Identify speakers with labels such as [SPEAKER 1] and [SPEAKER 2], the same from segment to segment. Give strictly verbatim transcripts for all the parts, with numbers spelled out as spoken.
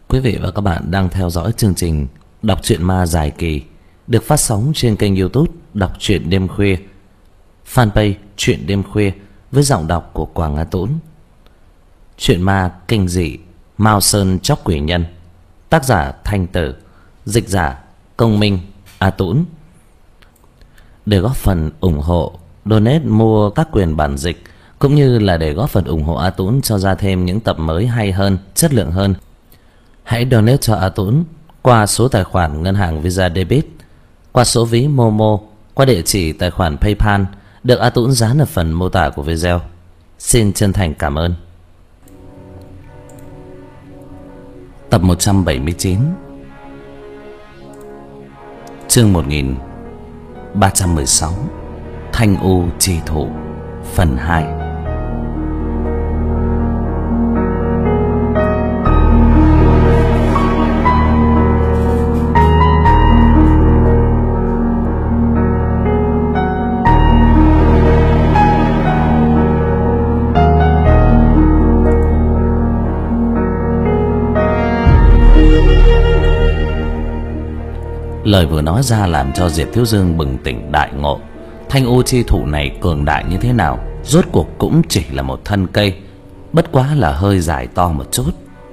[SPEAKER 1] Quý vị và các bạn đang theo dõi chương trình Đọc truyện ma dài kỳ được phát sóng trên kênh YouTube Đọc truyện đêm khuya, fanpage Truyện đêm khuya với giọng đọc của Quảng Á Tũng. Truyện ma kinh dị Mao Sơn Chóc Quỷ Nhân, tác giả Thanh Tử, dịch giả Công Minh, Á Tũng. Để góp phần ủng hộ, donate mua các quyền bản dịch cũng như là để góp phần ủng hộ Á Tũng cho ra thêm những tập mới hay hơn, chất lượng hơn, hãy donate cho Á Tũng qua số tài khoản ngân hàng Visa Debit, qua số ví Momo, qua địa chỉ tài khoản PayPal được Á Tũng dán ở phần mô tả của video. Xin chân thành cảm ơn. Tập một trăm bảy mươi chín, chương một nghìn ba trăm mười sáu, Thanh U Chi Thụ, phần hai. Lời vừa nói ra làm cho Diệp Thiếu Dương bừng tỉnh đại ngộ. Thanh U Chi Thụ này cường đại như thế nào, rốt cuộc cũng chỉ là một thân cây, bất quá là hơi dài to một chút.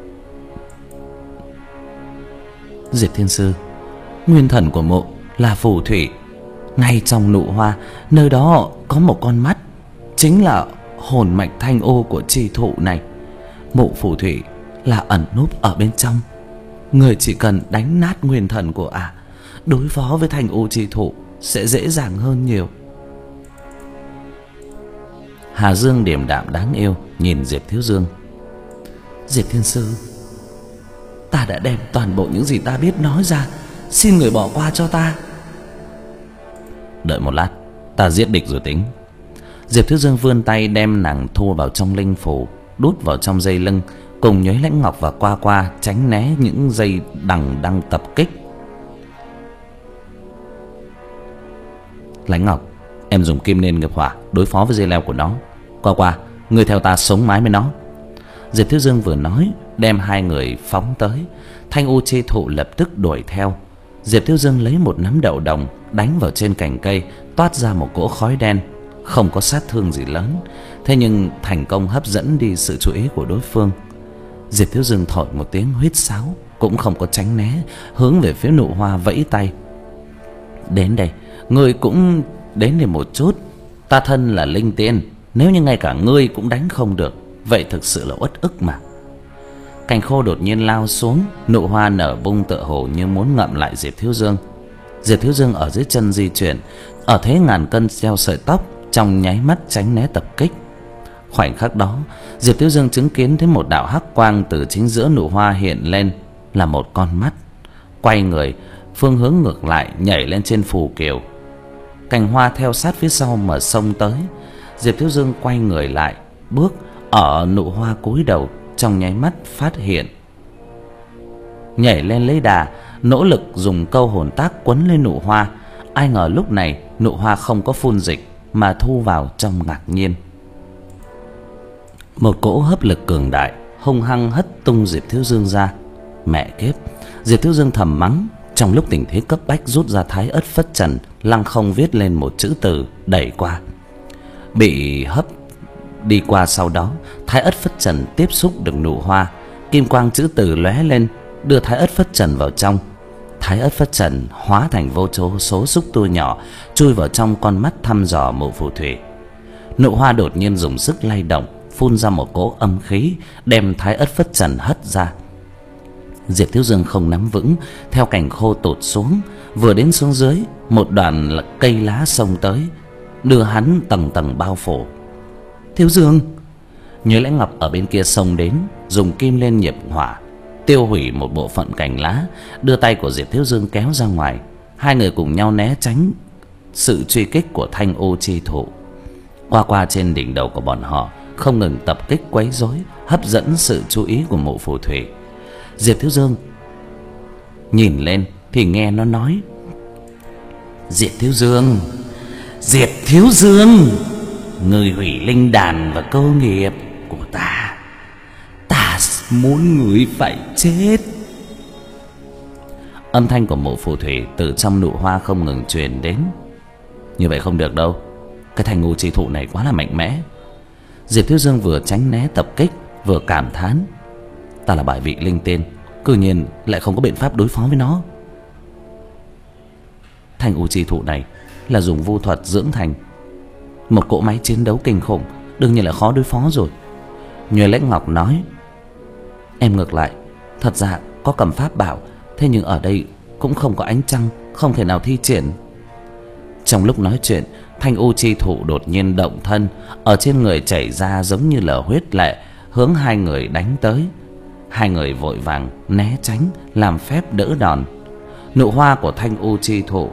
[SPEAKER 1] Diệp Thiên Sư, nguyên thần của mộ là phù thủy. Ngay trong nụ hoa, nơi đó có một con mắt, chính là hồn mạch Thanh U của Chi Thụ này. Mộ phù thủy là ẩn núp ở bên trong. Người chỉ cần đánh nát nguyên thần của ả, à, đối phó với Thanh U Chi Thụ sẽ dễ dàng hơn nhiều. Hà Dương điềm đạm đáng yêu nhìn Diệp Thiếu Dương. Diệp Thiên Sư, ta đã đem toàn bộ những gì ta biết nói ra, xin người bỏ qua cho ta. Đợi một lát, ta giết địch rồi tính. Diệp Thiếu Dương vươn tay đem nàng thu vào trong linh phủ, đút vào trong dây lưng, cùng Nhuế Lãnh Ngọc và Qua Qua tránh né những dây đằng đang tập kích. Lãnh Ngọc, em dùng kim nên nghiệp hỏa đối phó với dây leo của nó. Qua Qua, người theo ta sống mái với nó. Diệp Thiếu Dương vừa nói, đem hai người phóng tới. Thanh U Chi Thụ lập tức đuổi theo. Diệp Thiếu Dương lấy một nắm đậu đồng đánh vào trên cành cây, toát ra một cỗ khói đen, không có sát thương gì lớn, thế nhưng thành công hấp dẫn đi sự chú ý của đối phương. Diệp Thiếu Dương thổi một tiếng huýt sáo, cũng không có tránh né, hướng về phía nụ hoa vẫy tay. Đến đây, ngươi cũng đến đây một chút. Ta thân là linh tiên, nếu như ngay cả ngươi cũng đánh không được, vậy thực sự là uất ức mà. Cành khô đột nhiên lao xuống, nụ hoa nở bung tựa hồ như muốn ngậm lại Diệp Thiếu Dương. Diệp Thiếu Dương ở dưới chân di chuyển, ở thế ngàn cân treo sợi tóc, trong nháy mắt tránh né tập kích. Khoảnh khắc đó, Diệp Thiếu Dương chứng kiến thấy một đạo hắc quang từ chính giữa nụ hoa hiện lên, là một con mắt. Quay người, phương hướng ngược lại nhảy lên trên phù kiều. Cành hoa theo sát phía sau mà xông tới. Diệp Thiếu Dương quay người lại, bước ở nụ hoa cúi đầu, trong nháy mắt phát hiện, nhảy lên lấy đà, nỗ lực dùng câu hồn tác quấn lên nụ hoa. Ai ngờ lúc này nụ hoa không có phun dịch mà thu vào trong ngạc nhiên. Một cỗ hấp lực cường đại hung hăng hất tung Diệp Thiếu Dương ra. Mẹ kiếp, Diệp Thiếu Dương thầm mắng, trong lúc tình thế cấp bách rút ra Thái Ất Phất Trần, lăng không viết lên một chữ từ đẩy qua. Bị hấp đi qua, sau đó Thái Ất Phất Trần tiếp xúc được nụ hoa, kim quang chữ từ lóe lên, đưa Thái Ất Phất Trần vào trong. Thái Ất Phất Trần hóa thành vô số số xúc tu nhỏ, chui vào trong con mắt thăm dò mộ phù thủy. Nụ hoa đột nhiên dùng sức lay động, phun ra một cỗ âm khí, đem Thái Ất Phất Trần hất ra. Diệp Thiếu Dương không nắm vững, theo cành khô tụt xuống. Vừa đến xuống dưới, một đoàn cây lá xông tới, đưa hắn tầng tầng bao phủ. Thiếu Dương! Nhuế Lãnh Ngọc ở bên kia xông đến, dùng kim lên nghiệp hỏa tiêu hủy một bộ phận cành lá, đưa tay của Diệp Thiếu Dương kéo ra ngoài. Hai người cùng nhau né tránh sự truy kích của Thanh U Chi Thụ. Qua Qua trên đỉnh đầu của bọn họ không ngừng tập kích quấy rối, hấp dẫn sự chú ý của mộ phù thủy. Diệp Thiếu Dương nhìn lên thì nghe nó nói: Diệp Thiếu Dương, Diệp Thiếu Dương, người hủy linh đàn và cơ nghiệp của ta, ta muốn người phải chết. Âm thanh của mụ phù thủy từ trong nụ hoa không ngừng truyền đến. Như vậy không được đâu, cái thanh u chi thụ này quá là mạnh mẽ. Diệp Thiếu Dương vừa tránh né tập kích, vừa cảm thán: ta là bài vị linh tiên, cư nhiên lại không có biện pháp đối phó với nó. Thanh u chi thụ này là dùng vu thuật dưỡng thành, một cỗ máy chiến đấu kinh khủng, đương nhiên là khó đối phó rồi. Nhuệ Lãnh Ngọc nói: em ngược lại, thật ra có cầm pháp bảo, thế nhưng ở đây cũng không có ánh trăng, không thể nào thi triển. Trong lúc nói chuyện, thanh u chi thụ đột nhiên động thân, ở trên người chảy ra giống như là huyết lệ, hướng hai người đánh tới. Hai người vội vàng né tránh, làm phép đỡ đòn. Nụ hoa của thanh u chi thụ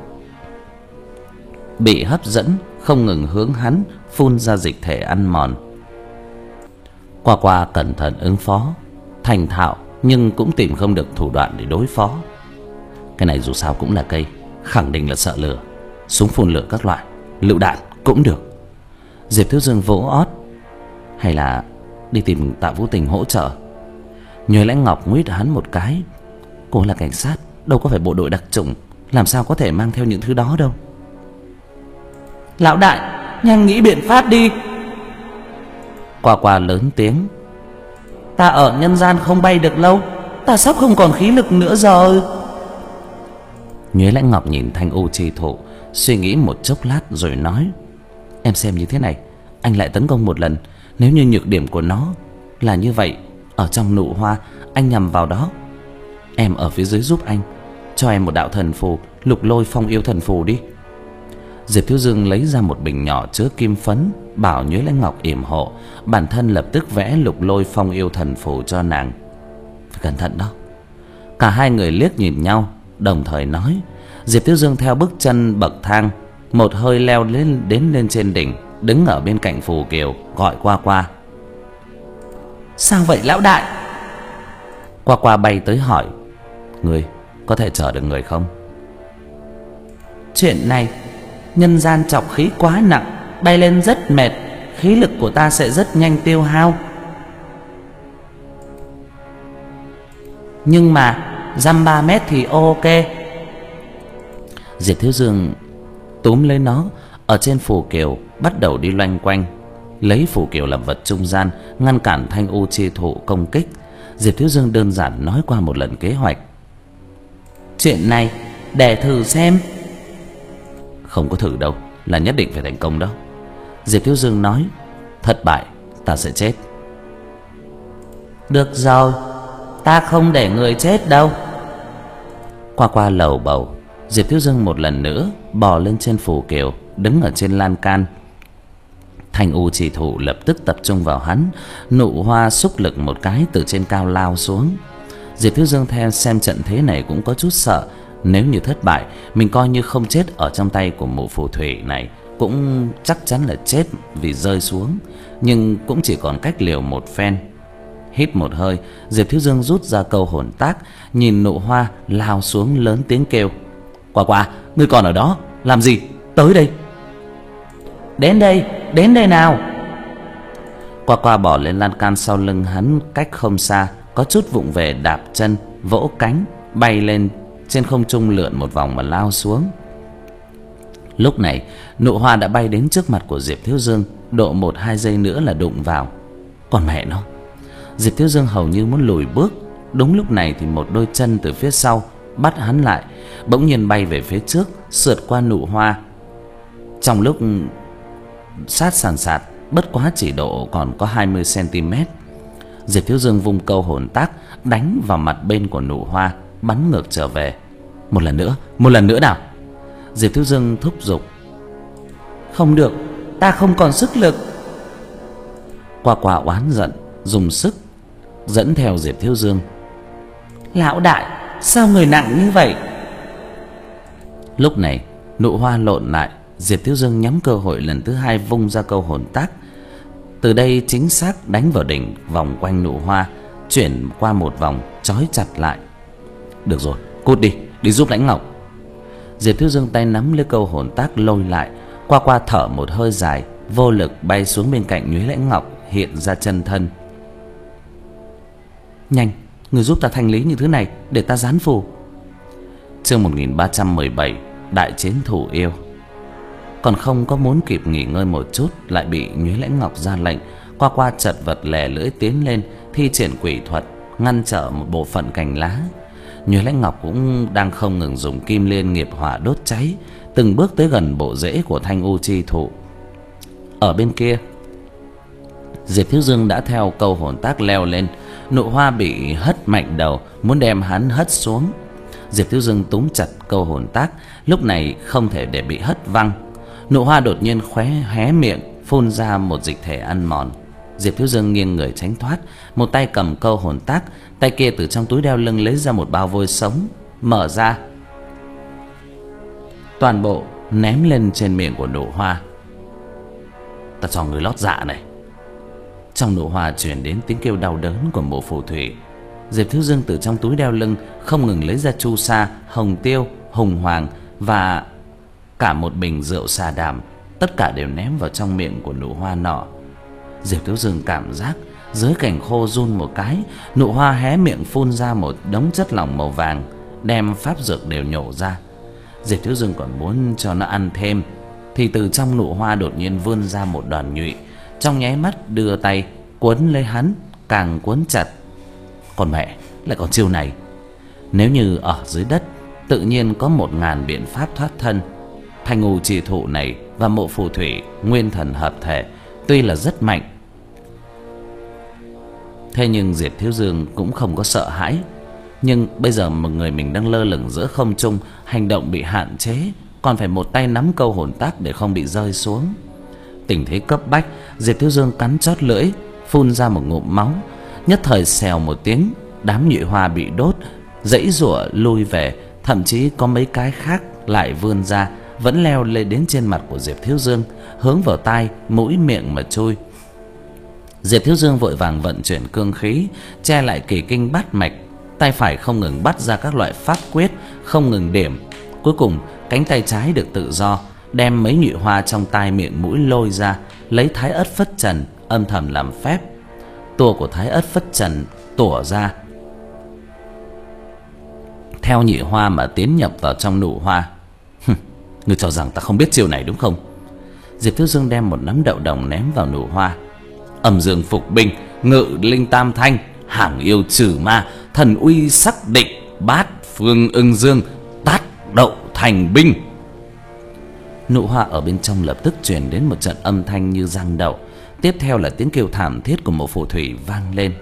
[SPEAKER 1] bị hấp dẫn, không ngừng hướng hắn phun ra dịch thể ăn mòn. Qua Qua cẩn thận ứng phó, thành thạo, nhưng cũng tìm không được thủ đoạn để đối phó. Cái này dù sao cũng là cây, khẳng định là sợ lửa. Súng phun lửa các loại, lựu đạn cũng được. Diệp Thiếu Dương vỗ ót: hay là đi tìm Tạ Vũ Tình hỗ trợ. Nhuệ Lãnh Ngọc nguyết hắn một cái: cô là cảnh sát, đâu có phải bộ đội đặc chủng, làm sao có thể mang theo những thứ đó đâu. Lão đại, nhanh nghĩ biện pháp đi. Qua Qua lớn tiếng: ta ở nhân gian không bay được lâu, ta sắp không còn khí lực nữa rồi. Nhuế Lãnh Ngọc nhìn thanh u chi thụ, suy nghĩ một chốc lát rồi nói: em xem như thế này, anh lại tấn công một lần. Nếu như nhược điểm của nó là như vậy, ở trong nụ hoa anh nhằm vào đó, em ở phía dưới giúp anh. Cho em một đạo thần phù, Lục Lôi Phong Yêu Thần Phù đi. Diệp Thiếu Dương lấy ra một bình nhỏ chứa kim phấn, bảo Nhuế Lãnh Ngọc yểm hộ, bản thân lập tức vẽ Lục Lôi Phong Yêu Thần Phù cho nàng. Phải cẩn thận đó. Cả hai người liếc nhìn nhau, đồng thời nói. Diệp Thiếu Dương theo bước chân bậc thang, một hơi leo lên đến lên trên đỉnh, đứng ở bên cạnh phù kiều, gọi Qua Qua. Sao vậy lão đại? Qua Qua bay tới hỏi: người có thể chở được người không? Chuyện này, nhân gian trọc khí quá nặng, bay lên rất mệt, khí lực của ta sẽ rất nhanh tiêu hao. Nhưng mà dăm ba mét thì ok. Diệp Thiếu Dương túm lấy nó, ở trên phù kiều bắt đầu đi loanh quanh, lấy phù kiều làm vật trung gian, ngăn cản thanh u chi thụ công kích. Diệp Thiếu Dương đơn giản nói qua một lần kế hoạch. Chuyện này để thử xem. Không có thử đâu, là nhất định phải thành công đó. Diệp Thiếu Dương nói: thất bại ta sẽ chết. Được rồi, ta không để người chết đâu. Qua Qua lầu bầu. Diệp Thiếu Dương một lần nữa bò lên trên phù kiều, đứng ở trên lan can. Thanh u chỉ thụ lập tức tập trung vào hắn, nụ hoa xúc lực một cái từ trên cao lao xuống. Diệp Thiếu Dương theo xem trận thế này cũng có chút sợ. Nếu như thất bại, mình coi như không chết ở trong tay của mụ phù thủy này, cũng chắc chắn là chết vì rơi xuống, nhưng cũng chỉ còn cách liều một phen. Hít một hơi, Diệp Thiếu Dương rút ra câu hồn tác, nhìn nụ hoa lao xuống, lớn tiếng kêu: Qua Qua, ngươi còn ở đó làm gì? Tới đây. Đến đây, đến đây nào. Qua Qua bỏ lên lan can sau lưng hắn, cách không xa, có chút vụng về đạp chân, vỗ cánh, bay lên trên không trung, lượn một vòng mà lao xuống. Lúc này nụ hoa đã bay đến trước mặt của Diệp Thiếu Dương, độ một hai giây nữa là đụng vào. Còn mẹ nó, Diệp Thiếu Dương hầu như muốn lùi bước. Đúng lúc này thì một đôi chân từ phía sau bắt hắn lại, bỗng nhiên bay về phía trước, sượt qua nụ hoa. Trong lúc sát sàn sạt, bất quá chỉ độ còn có hai mươi xăng-ti-mét. Diệp Thiếu Dương vung câu hồn tác, đánh vào mặt bên của nụ hoa, bắn ngược trở về. Một lần nữa, một lần nữa nào. Diệp Thiếu Dương thúc giục. Không được, ta không còn sức lực. Qua Qua oán giận, dùng sức dẫn theo Diệp Thiếu Dương. Lão đại, sao người nặng như vậy? Lúc này nụ hoa lộn lại, Diệp Thiếu Dương nhắm cơ hội lần thứ hai vung ra câu hồn tác. Từ đây chính xác đánh vào đỉnh, vòng quanh nụ hoa, chuyển qua một vòng, trói chặt lại. Được rồi, cút đi, đi giúp Lãnh Ngọc. Diệp Thiếu Dương tay nắm lấy câu hồn tác lôi lại. Qua Qua thở một hơi dài, vô lực bay xuống bên cạnh Nhuế Lãnh Ngọc, hiện ra chân thân. Nhanh, người giúp ta thanh lý những thứ này để ta dán phù. Chương một nghìn ba trăm mười bảy, đại chiến thủ yêu. Còn không có muốn kịp nghỉ ngơi một chút, lại bị Nhuế Lãnh Ngọc ra lệnh. Qua Qua chật vật lè lưỡi tiến lên, thi triển quỷ thuật ngăn trở một bộ phận cành lá. Nhuế Lãnh Ngọc cũng đang không ngừng dùng kim liên nghiệp hỏa đốt cháy, từng bước tới gần bộ rễ của thanh u chi thụ. Ở bên kia, Diệp Thiếu Dương đã theo câu hồn tác leo lên. Nụ hoa bị hất mạnh đầu, muốn đem hắn hất xuống. Diệp Thiếu Dương túm chặt câu hồn tác, lúc này không thể để bị hất văng. Nụ hoa đột nhiên khóe hé miệng, phun ra một dịch thể ăn mòn. Diệp Thiếu Dương nghiêng người tránh thoát, một tay cầm câu hồn tác, tay kia từ trong túi đeo lưng lấy ra một bao vôi sống, mở ra, toàn bộ ném lên trên miệng của nụ hoa. Ta cho người lót dạ này. Trong nụ hoa truyền đến tiếng kêu đau đớn của Mộ Phù Thủy. Diệp Thiếu Dương từ trong túi đeo lưng không ngừng lấy ra chu sa, hồng tiêu, hùng hoàng và cả một bình rượu xà đàm, tất cả đều ném vào trong miệng của nụ hoa nọ. Diệp Thiếu Dương cảm giác dưới cành khô run một cái, nụ hoa hé miệng phun ra một đống chất lỏng màu vàng, đem pháp dược đều nhổ ra. Diệp Thiếu Dương còn muốn cho nó ăn thêm, thì từ trong nụ hoa đột nhiên vươn ra một đoàn nhụy, trong nháy mắt đưa tay quấn lấy hắn, càng quấn chặt. Còn mẹ, lại còn chiêu này. Nếu như ở dưới đất, tự nhiên có một ngàn biện pháp thoát thân. Thanh u chi thụ này và Mộ Phù Thủy nguyên thần hợp thể, tuy là rất mạnh, thế nhưng Diệp Thiếu Dương cũng không có sợ hãi. Nhưng bây giờ một người mình đang lơ lửng giữa không trung, hành động bị hạn chế, còn phải một tay nắm câu hồn tác để không bị rơi xuống. Tình thế cấp bách, Diệp Thiếu Dương cắn chót lưỡi, phun ra một ngụm máu. Nhất thời xèo một tiếng, đám nhụy hoa bị đốt, giãy giụa lui về, thậm chí có mấy cái khác lại vươn ra, vẫn leo lên đến trên mặt của Diệp Thiếu Dương, hướng vào tai, mũi, miệng mà chui. Diệp Thiếu Dương vội vàng vận chuyển cương khí, che lại kỳ kinh bát mạch, tay phải không ngừng bắt ra các loại pháp quyết, không ngừng điểm. Cuối cùng, cánh tay trái được tự do, đem mấy nhụy hoa trong tai miệng mũi lôi ra, lấy Thái Ất Phất Trần âm thầm làm phép. Tua của Thái Ất Phất Trần tủa ra, theo nhụy hoa mà tiến nhập vào trong nụ hoa. Ngươi cho rằng ta không biết chiêu này đúng không? Diệp Thiếu Dương đem một nắm đậu đồng ném vào nụ hoa. Âm dương phục binh, ngự linh tam thanh, hàng yêu trừ ma, thần uy sắc định, bát phương ưng dương, tát đậu thành binh. Nụ hoa ở bên trong lập tức truyền đến một trận âm thanh như giăng đậu. Tiếp theo là tiếng kêu thảm thiết của Mộ Phù Thủy vang lên.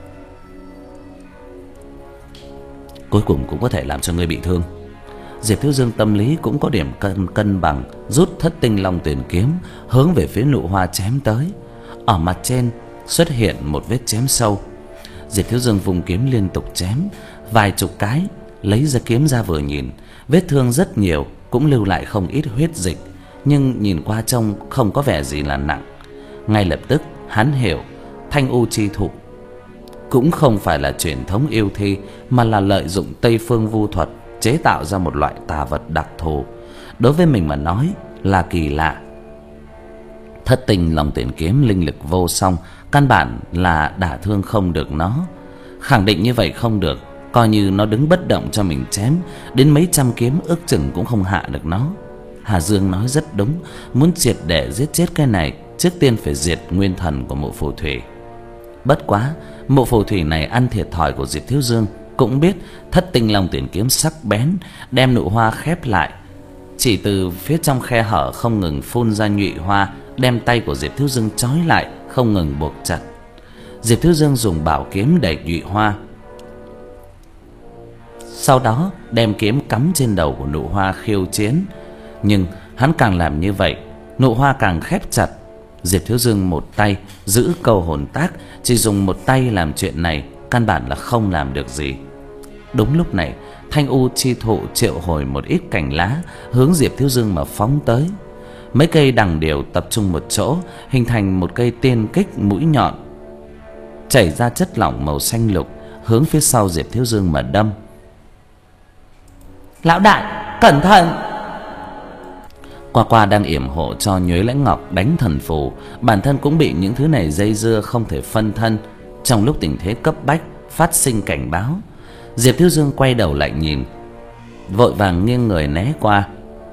[SPEAKER 1] Cuối cùng cũng có thể làm cho ngươi bị thương. Diệp Thiếu Dương tâm lý cũng có điểm cân cân bằng, rút Thất Tinh Long Tuyển kiếm hướng về phía nụ hoa chém tới. Ở mặt trên xuất hiện một vết chém sâu. Diệp Thiếu Dương vùng kiếm liên tục chém vài chục cái, lấy ra kiếm ra vừa nhìn, vết thương rất nhiều, cũng lưu lại không ít huyết dịch, nhưng nhìn qua trông không có vẻ gì là nặng. Ngay lập tức hắn hiểu, thanh u chi thụ cũng không phải là truyền thống yêu thi, mà là lợi dụng Tây phương vu thuật chế tạo ra một loại tà vật đặc thù. Đối với mình mà nói là kỳ lạ. Thất Tinh Long Tuyển kiếm linh lực vô song, căn bản là đả thương không được nó. Khẳng định như vậy không được, coi như nó đứng bất động cho mình chém, đến mấy trăm kiếm ước chừng cũng không hạ được nó. Hà Dương nói rất đúng, muốn triệt để giết chết cái này, trước tiên phải diệt nguyên thần của Mộ Phù Thủy. Bất quá, Mộ Phù Thủy này ăn thiệt thòi của Diệp Thiếu Dương, cũng biết Thất Tinh Long Tuyển kiếm sắc bén, đem nụ hoa khép lại. Chỉ từ phía trong khe hở không ngừng phun ra nhụy hoa, đem tay của Diệp Thiếu Dương trói lại, không ngừng buộc chặt. Diệp Thiếu Dương dùng bảo kiếm đẩy nhụy hoa, sau đó đem kiếm cắm trên đầu của nụ hoa khiêu chiến. Nhưng hắn càng làm như vậy, nụ hoa càng khép chặt. Diệp Thiếu Dương một tay giữ câu hồn tác, chỉ dùng một tay làm chuyện này, căn bản là không làm được gì. Đúng lúc này, thanh u chi thụ triệu hồi một ít cành lá, hướng Diệp Thiếu Dương mà phóng tới. Mấy cây đằng điểu tập trung một chỗ, hình thành một cây tiên kích mũi nhọn, chảy ra chất lỏng màu xanh lục, hướng phía sau Diệp Thiếu Dương mà đâm. Lão đại, cẩn thận! Qua Qua đang yểm hộ cho Nhuế Lãnh Ngọc đánh thần phù, bản thân cũng bị những thứ này dây dưa không thể phân thân. Trong lúc tình thế cấp bách phát sinh cảnh báo, Diệp Thiếu Dương quay đầu lại nhìn, vội vàng nghiêng người né qua.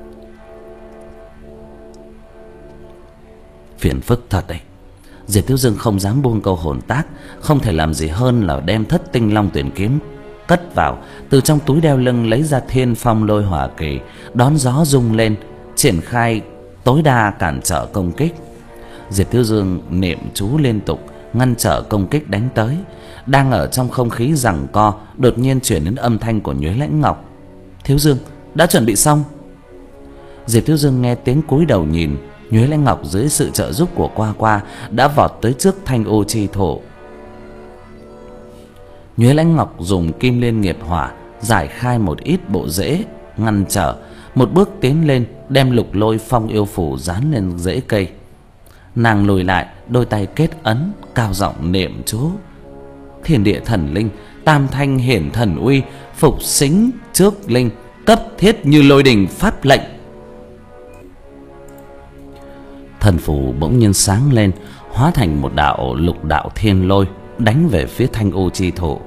[SPEAKER 1] Phiền phức thật đấy. Diệp Thiếu Dương không dám buông câu hồn tác, không thể làm gì hơn là đem thất tinh long tuyển kiếm cất vào, từ trong túi đeo lưng lấy ra thiên phong lôi hỏa kỳ, đón gió rung lên, triển khai tối đa cản trở công kích. Diệp Thiếu Dương niệm chú liên tục ngăn trở công kích đánh tới. Đang ở trong không khí giằng co, đột nhiên chuyển đến âm thanh của Nhuế Lãnh Ngọc. Thiếu Dương, đã chuẩn bị xong. Diệp Thiếu Dương nghe tiếng cúi đầu nhìn. Nhuế Lãnh Ngọc dưới sự trợ giúp của Qua Qua đã vọt tới trước Thanh Ô Chi Thổ. Nhuế Lãnh Ngọc dùng kim liên nghiệp hỏa giải khai một ít bộ rễ ngăn trở, một bước tiến lên đem lục lôi phong yêu phủ dán lên rễ cây. Nàng lùi lại, đôi tay kết ấn, cao giọng niệm chú. Thiên địa thần linh, tam thanh hiển thần uy, phục sính trước linh, cấp thiết như lôi đình pháp lệnh. Thần phù bỗng nhiên sáng lên, hóa thành một đạo lục đạo thiên lôi đánh về phía Thanh Ô Chi Thổ.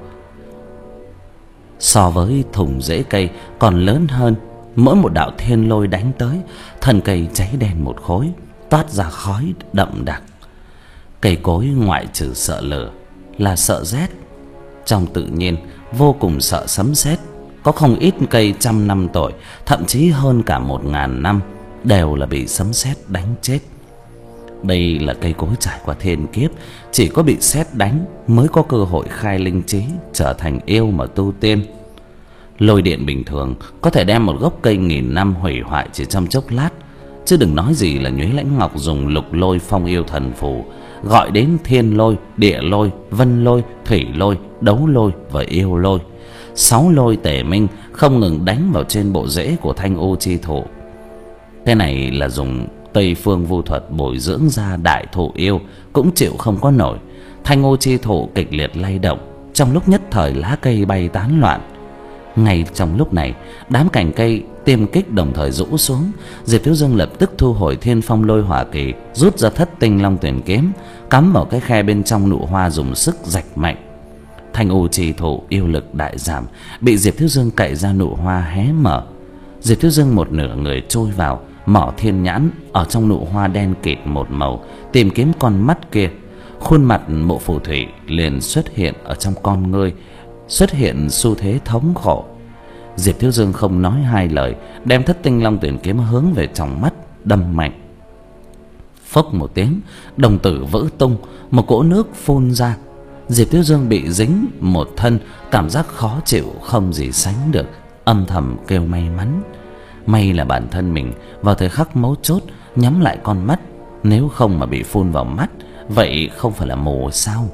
[SPEAKER 1] So với thùng rễ cây còn lớn hơn, mỗi một đạo thiên lôi đánh tới, thân cây cháy đen một khối, toát ra khói đậm đặc. Cây cối ngoại trừ sợ lửa là sợ rét, trong tự nhiên vô cùng sợ sấm sét. Có không ít cây trăm năm tuổi, thậm chí hơn cả một ngàn năm, đều là bị sấm sét đánh chết. Đây là cây cối trải qua thiên kiếp, chỉ có bị sét đánh mới có cơ hội khai linh trí, trở thành yêu mà tu tiên. Lôi điện bình thường có thể đem một gốc cây nghìn năm hủy hoại chỉ trong chốc lát, chứ đừng nói gì là Nhuế Lãnh Ngọc dùng lục lôi phong yêu thần phù gọi đến thiên lôi, địa lôi, vân lôi, thủy lôi, đấu lôi và yêu lôi. Sáu lôi tề minh không ngừng đánh vào trên bộ rễ của Thanh Ô Chi Thổ. Cái này là dùng Tây Phương Vu thuật bồi dưỡng ra đại thụ yêu, cũng chịu không có nổi. Thanh Ô Chi Thổ kịch liệt lay động, trong lúc nhất thời lá cây bay tán loạn. Ngay trong lúc này, đám cành cây tiêm kích đồng thời rũ xuống. Diệp Thiếu Dương lập tức thu hồi thiên phong lôi hỏa kỳ, rút ra thất tinh long tuyển kiếm, cắm vào cái khe bên trong nụ hoa, dùng sức rạch mạnh. Thanh Ô Chi Thổ yêu lực đại giảm, bị Diệp Thiếu Dương cậy ra nụ hoa hé mở. Diệp Thiếu Dương một nửa người trôi vào, mỏ thiên nhãn ở trong nụ hoa đen kịt một màu, tìm kiếm con mắt kia. Khuôn mặt Mộ Phù Thủy liền xuất hiện ở trong con ngươi, xuất hiện xu thế thống khổ. Diệp Thiếu Dương không nói hai lời, đem thất tinh long tuyển kiếm hướng về trong mắt đâm mạnh. Phốc một tiếng, đồng tử vỡ tung, một cỗ nước phun ra. Diệp Thiếu Dương bị dính một thân, cảm giác khó chịu không gì sánh được, âm thầm kêu may mắn. May là bản thân mình vào thời khắc mấu chốt nhắm lại con mắt, nếu không mà bị phun vào mắt, vậy không phải là mù sao?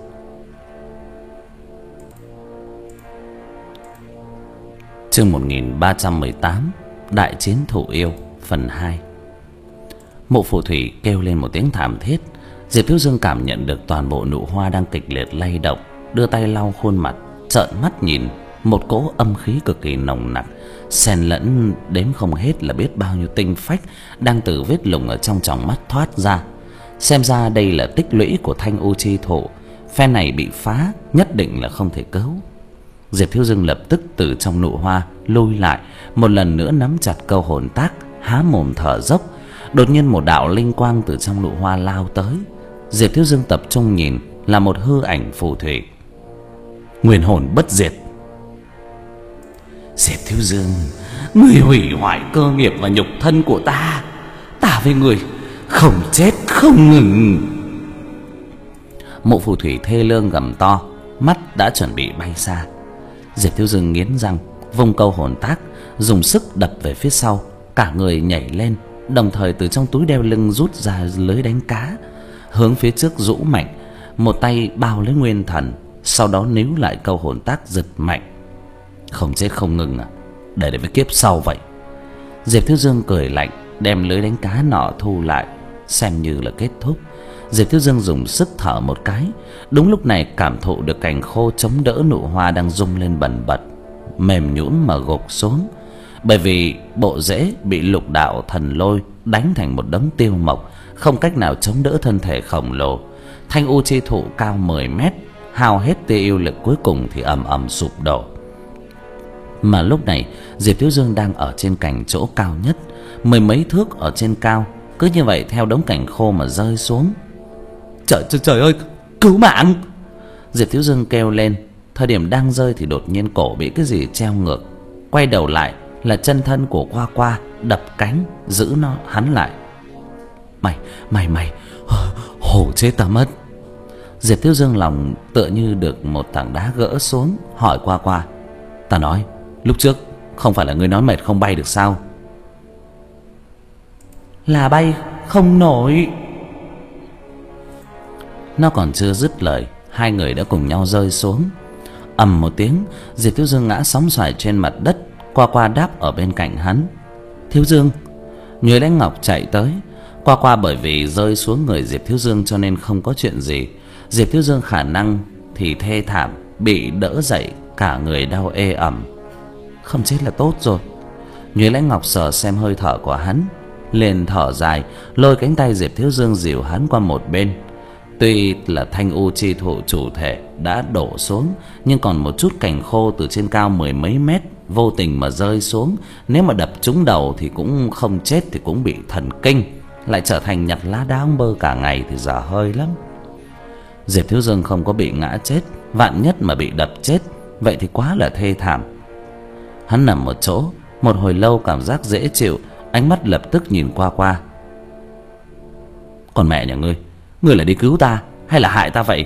[SPEAKER 1] Chương một nghìn ba trăm mười tám, Đại chiến thủ yêu phần hai. Mộ Phù Thủy kêu lên một tiếng thảm thiết. Diệp Thiếu Dương cảm nhận được toàn bộ nụ hoa đang kịch liệt lay động, đưa tay lau khuôn mặt, trợn mắt nhìn. Một cỗ âm khí cực kỳ nồng nặc, xen lẫn đếm không hết là biết bao nhiêu tinh phách đang từ vết lủng ở trong tròng mắt thoát ra. Xem ra đây là tích lũy của Thanh Ô Chi Thổ, phe này bị phá nhất định là không thể cứu. Diệp Thiếu Dương lập tức từ trong nụ hoa lui lại, một lần nữa nắm chặt câu hồn tác, há mồm thở dốc. Đột nhiên một đạo linh quang từ trong nụ hoa lao tới. Diệp Thiếu Dương tập trung nhìn, là một hư ảnh phù thủy. Nguyên hồn bất diệt. Diệp Thiếu Dương, người hủy hoại cơ nghiệp và nhục thân của ta, ta với người không chết không ngừng. Mộ Phù Thủy thê lương gầm to, mắt đã chuẩn bị bay xa. Diệp Thiếu Dương nghiến răng, vung câu hồn tác, dùng sức đập về phía sau. Cả người nhảy lên, đồng thời từ trong túi đeo lưng rút ra lưới đánh cá, hướng phía trước rũ mạnh, một tay bao lấy nguyên thần, sau đó níu lại câu hồn tác giật mạnh. Không chết không ngừng à? Để để với kiếp sau vậy. Diệp Thiếu Dương cười lạnh, đem lưới đánh cá nọ thu lại, xem như là kết thúc. Diệp Thiếu Dương dùng sức thở một cái. Đúng lúc này cảm thụ được cành khô chống đỡ nụ hoa đang rung lên bần bật, mềm nhũn mà gục xuống. Bởi vì bộ rễ bị lục đạo thần lôi đánh thành một đống tiêu mộc, không cách nào chống đỡ thân thể khổng lồ. Thanh U Chi Thụ cao mười mét, hao hết tia yêu lực cuối cùng thì ầm ầm sụp đổ. Mà lúc này Diệp Thiếu Dương đang ở trên cành chỗ cao nhất, mười mấy thước ở trên cao, cứ như vậy theo đống cành khô mà rơi xuống. Trời trời trời ơi, cứu mạng! Diệp Thiếu Dương kêu lên. Thời điểm đang rơi thì đột nhiên cổ bị cái gì treo ngược. Quay đầu lại là chân thân của Qua Qua đập cánh giữ nó hắn lại. Mày, mày mày, hổ chết ta mất. Diệp Thiếu Dương lòng tựa như được một tảng đá gỡ xuống, hỏi Qua Qua: Ta nói, lúc trước không phải là ngươi nói mệt không bay được sao? Là bay không nổi. Nó còn chưa dứt lời, hai người đã cùng nhau rơi xuống. Ầm một tiếng, Diệp Thiếu Dương ngã sóng xoài trên mặt đất. Qua Qua đáp ở bên cạnh hắn. Thiếu Dương. Nhuế Lãnh Ngọc chạy tới. Qua Qua bởi vì rơi xuống người Diệp Thiếu Dương cho nên không có chuyện gì. Diệp Thiếu Dương khả năng thì thê thảm, bị đỡ dậy, cả người đau ê ẩm. Không chết là tốt rồi. Nhuế Lãnh Ngọc sờ xem hơi thở của hắn, liền thở dài, lôi cánh tay Diệp Thiếu Dương dìu hắn qua một bên. Tuy là thanh u chi thụ chủ thể đã đổ xuống, nhưng còn một chút cành khô từ trên cao mười mấy mét vô tình mà rơi xuống, nếu mà đập trúng đầu thì cũng không chết thì cũng bị thần kinh, lại trở thành nhặt lá đá ông bơ cả ngày thì dở hơi lắm. Diệp Thiếu Dương không có bị ngã chết, vạn nhất mà bị đập chết, vậy thì quá là thê thảm. Hắn nằm một chỗ một hồi lâu, cảm giác dễ chịu, ánh mắt lập tức nhìn Qua Qua. Còn mẹ nhà ngươi, ngươi là đi cứu ta hay là hại ta vậy?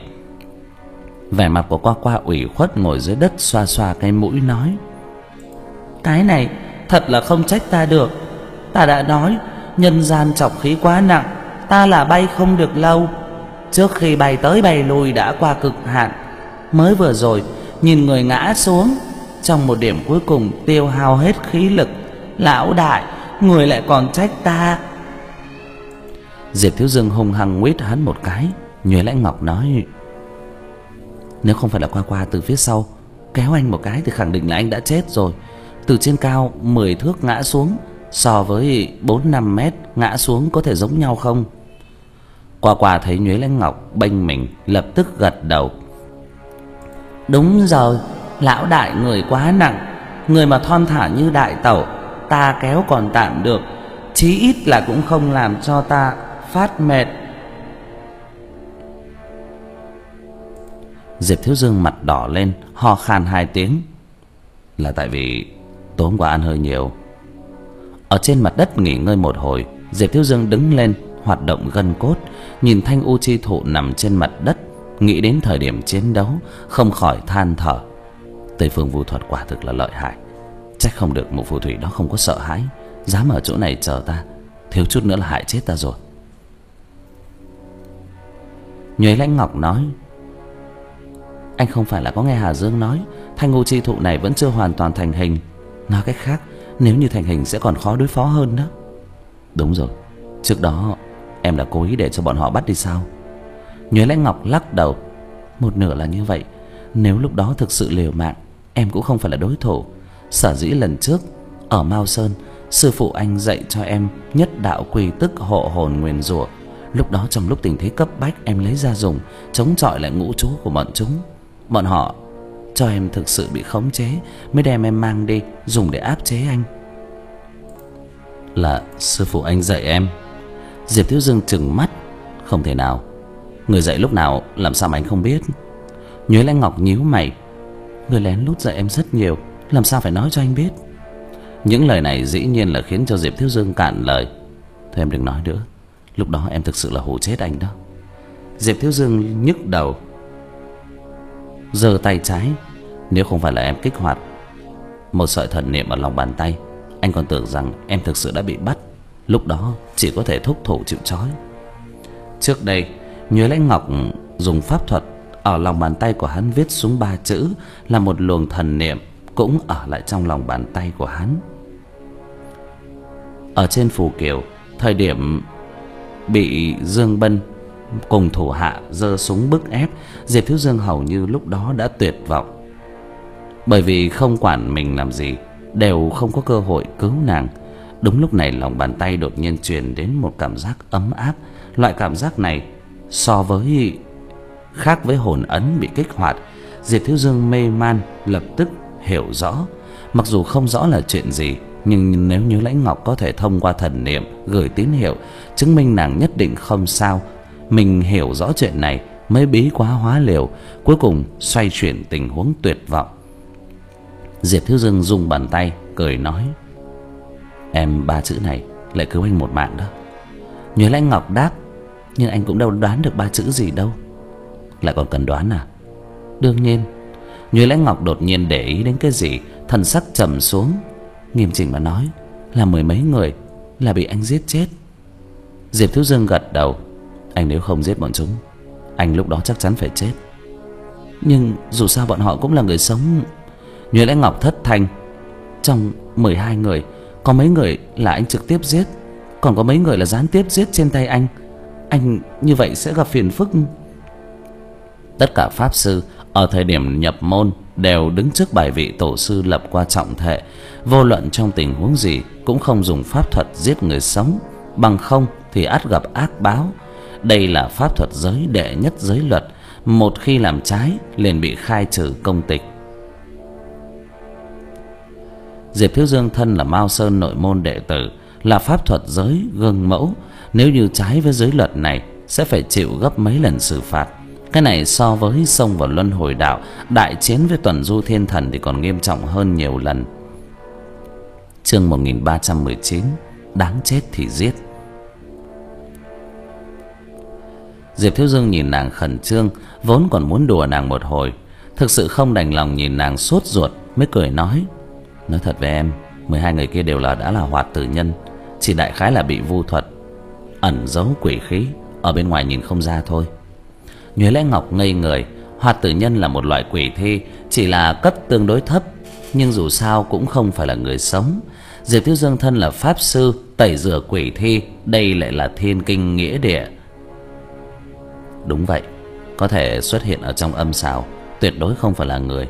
[SPEAKER 1] Vẻ mặt của Qua Qua ủy khuất ngồi dưới đất xoa xoa cái mũi nói: Cái này thật là không trách ta được. Ta đã nói nhân gian trọc khí quá nặng, ta là bay không được lâu. Trước khi bay tới bay lui đã qua cực hạn. Mới vừa rồi nhìn người ngã xuống, trong một điểm cuối cùng tiêu hao hết khí lực. Lão đại, người lại còn trách ta. Diệp Thiếu Dương hung hăng nguyết hắn một cái. Nhuế Lãnh Ngọc nói: Nếu không phải là Qua Qua từ phía sau kéo anh một cái thì khẳng định là anh đã chết rồi. Từ trên cao mười thước ngã xuống, so với bốn năm mét ngã xuống có thể giống nhau không? Qua Qua thấy Nhuế Lãnh Ngọc bênh mình, lập tức gật đầu. Đúng rồi, lão đại người quá nặng. Người mà thon thả như đại tẩu, ta kéo còn tạm được, chí ít là cũng không làm cho ta phát mệt. Diệp Thiếu Dương mặt đỏ lên, ho khan hai tiếng. Là tại vì tối hôm qua ăn hơi nhiều. Ở trên mặt đất nghỉ ngơi một hồi, Diệp Thiếu Dương đứng lên, hoạt động gân cốt, nhìn thanh u chi thụ nằm trên mặt đất, nghĩ đến thời điểm chiến đấu, không khỏi than thở. Tây phương vu thuật quả thực là lợi hại. Trách không được một phù thủy đó không có sợ hãi, dám ở chỗ này chờ ta, thiếu chút nữa là hại chết ta rồi. Nhuế Lãnh Ngọc nói: Anh không phải là có nghe Hà Dương nói thanh u chi thụ này vẫn chưa hoàn toàn thành hình. Nói cách khác, nếu như thành hình sẽ còn khó đối phó hơn đó. Đúng rồi, trước đó em đã cố ý để cho bọn họ bắt đi sao? Nhuế Lãnh Ngọc lắc đầu. Một nửa là như vậy. Nếu lúc đó thực sự liều mạng, em cũng không phải là đối thủ. Sở dĩ lần trước ở Mao Sơn, sư phụ anh dạy cho em nhất đạo quỳ tức hộ hồn nguyền rủa. Lúc đó trong lúc tình thế cấp bách, em lấy ra dùng, chống chọi lại ngũ chú của bọn chúng. Bọn họ cho em thực sự bị khống chế, mới đem em mang đi dùng để áp chế anh. Là sư phụ anh dạy em? Diệp Thiếu Dương trừng mắt. Không thể nào, người dạy lúc nào làm sao mà anh không biết? Nhuế Lãnh Ngọc nhíu mày. Người lén lút dạy em rất nhiều, làm sao phải nói cho anh biết? Những lời này dĩ nhiên là khiến cho Diệp Thiếu Dương cạn lời. Thôi em đừng nói nữa, lúc đó em thực sự là hù chết anh đó. Diệp Thiếu Dương nhức đầu, giơ tay trái. Nếu không phải là em kích hoạt một sợi thần niệm ở lòng bàn tay, anh còn tưởng rằng em thực sự đã bị bắt. Lúc đó chỉ có thể thúc thủ chịu trói. Trước đây Nhuế Lãnh Ngọc dùng pháp thuật, ở lòng bàn tay của hắn viết xuống ba chữ, là một luồng thần niệm cũng ở lại trong lòng bàn tay của hắn. Ở trên phù kiều, thời điểm bị Dương Bân cùng thủ hạ giơ súng bức ép, Diệp Thiếu Dương hầu như lúc đó đã tuyệt vọng. Bởi vì không quản mình làm gì đều không có cơ hội cứu nàng. Đúng lúc này lòng bàn tay đột nhiên truyền đến một cảm giác ấm áp. Loại cảm giác này so với khác với hồn ấn bị kích hoạt. Diệp Thiếu Dương mê man lập tức hiểu rõ, Mặc dù không rõ là chuyện gì, nhưng nếu như Lãnh Ngọc có thể thông qua thần niệm gửi tín hiệu chứng minh nàng nhất định không sao, mình hiểu rõ chuyện này mới bí quá hóa liều, cuối cùng xoay chuyển tình huống tuyệt vọng. Diệp Thiếu Dương rung bàn tay cười nói: "Em ba chữ này lại cứu anh một mạng đó." Nhuế Lãnh Ngọc đáp: "Nhưng anh cũng đâu đoán được ba chữ gì đâu." "Lại còn cần đoán à?" "Đương nhiên." Nhuế Lãnh Ngọc đột nhiên để ý đến cái gì, thần sắc trầm xuống. "Nghiêm chỉnh mà nói là mười mấy người là bị anh giết chết." Diệp Thiếu Dương gật đầu: "Anh nếu không giết bọn chúng, anh lúc đó chắc chắn phải chết." "Nhưng dù sao bọn họ cũng là người sống." Nhuế Lãnh Ngọc thất thanh: "Trong mười hai người có mấy người là anh trực tiếp giết, còn có mấy người là gián tiếp giết trên tay anh. Anh như vậy sẽ gặp phiền phức." Tất cả pháp sư ở thời điểm nhập môn đều đứng trước bài vị tổ sư lập qua trọng thệ, vô luận trong tình huống gì cũng không dùng pháp thuật giết người sống, bằng không thì ắt gặp ác báo. Đây là pháp thuật giới đệ nhất giới luật, một khi làm trái liền bị khai trừ công tịch. Diệp Thiếu Dương thân là Mao Sơn nội môn đệ tử, là pháp thuật giới gương mẫu, nếu như trái với giới luật này sẽ phải chịu gấp mấy lần xử phạt. Cái này so với xông vào luân hồi đạo đại chiến với tuần du thiên thần thì còn nghiêm trọng hơn nhiều lần. Chương một nghìn ba trăm mười chín, đáng chết thì giết. Diệp Thiếu Dương nhìn nàng khẩn trương, vốn còn muốn đùa nàng một hồi, thực sự không đành lòng nhìn nàng sốt ruột, mới cười nói: "Nói thật với em, mười hai người kia đều là đã là hoạt tử nhân, chỉ đại khái là bị vu thuật ẩn giấu quỷ khí, ở bên ngoài nhìn không ra thôi." Nhuế Lãnh Ngọc ngây người. Hoạt tử nhân là một loại quỷ thi, chỉ là cấp tương đối thấp, nhưng dù sao cũng không phải là người sống. Diệp Thiếu Dương thân là pháp sư tẩy rửa quỷ thi, đây lại là thiên kinh nghĩa địa. Đúng vậy, có thể xuất hiện ở trong âm sào, tuyệt đối không phải là người.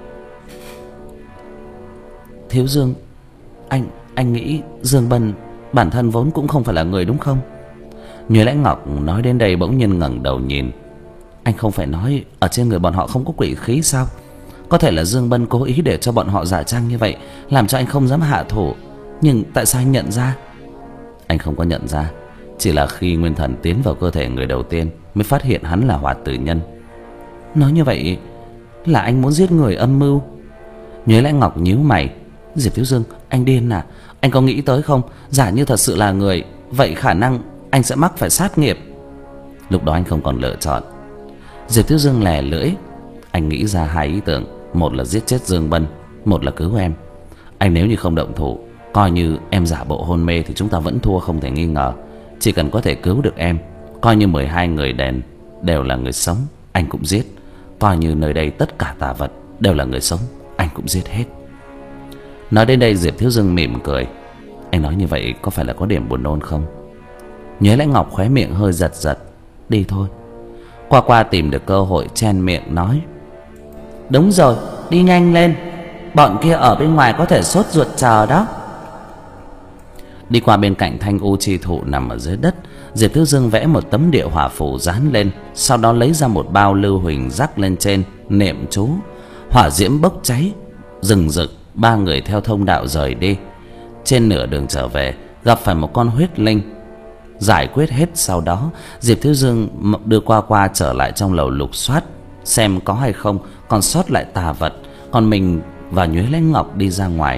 [SPEAKER 1] "Thiếu Dương, anh anh nghĩ Dương Bân bản thân vốn cũng không phải là người đúng không?" Nhuế Lãnh Ngọc nói đến đây bỗng nhiên ngẩng đầu nhìn. "Anh không phải nói ở trên người bọn họ không có quỷ khí sao? Có thể là Dương Bân cố ý để cho bọn họ giả trang như vậy, làm cho anh không dám hạ thủ. Nhưng tại sao anh nhận ra?" "Anh không có nhận ra, chỉ là khi nguyên thần tiến vào cơ thể người đầu tiên mới phát hiện hắn là hoạt tử nhân." "Nói như vậy là anh muốn giết người âm mưu?" Nhuế Lãnh Ngọc nhíu mày. "Diệp Thiếu Dương, anh điên à? Anh có nghĩ tới không, giả như thật sự là người, vậy khả năng anh sẽ mắc phải sát nghiệp. Lúc đó anh không còn lựa chọn." Diệp Thiếu Dương lè lưỡi. "Anh nghĩ ra hai ý tưởng, một là giết chết Dương Bân, một là cứu em. Anh nếu như không động thủ, coi như em giả bộ hôn mê thì chúng ta vẫn thua không thể nghi ngờ. Chỉ cần có thể cứu được em, coi như mười hai người đèn đều là người sống, anh cũng giết. Coi như nơi đây tất cả tà vật đều là người sống, anh cũng giết hết." Nói đến đây Diệp Thiếu Dương mỉm cười. "Anh nói như vậy có phải là có điểm buồn nôn không?" Nhuế Lãnh Ngọc khóe miệng hơi giật giật. "Đi thôi." Qua Qua tìm được cơ hội chen miệng nói: "Đúng rồi, đi nhanh lên, bọn kia ở bên ngoài có thể sốt ruột chờ đó." Đi qua bên cạnh thanh u chi thụ nằm ở dưới đất, Diệp Thiếu Dương vẽ một tấm địa hỏa phù dán lên, sau đó lấy ra một bao lưu huỳnh rắc lên trên, niệm chú. Hỏa diễm bốc cháy rừng rực, ba người theo thông đạo rời đi. Trên nửa đường trở về gặp phải một con huyết linh. Giải quyết hết sau đó, Diệp Thiếu Dương đưa Qua Qua trở lại trong lầu lục soát, xem có hay không còn sót lại tà vật, còn mình và Nhuế Lãnh Ngọc đi ra ngoài.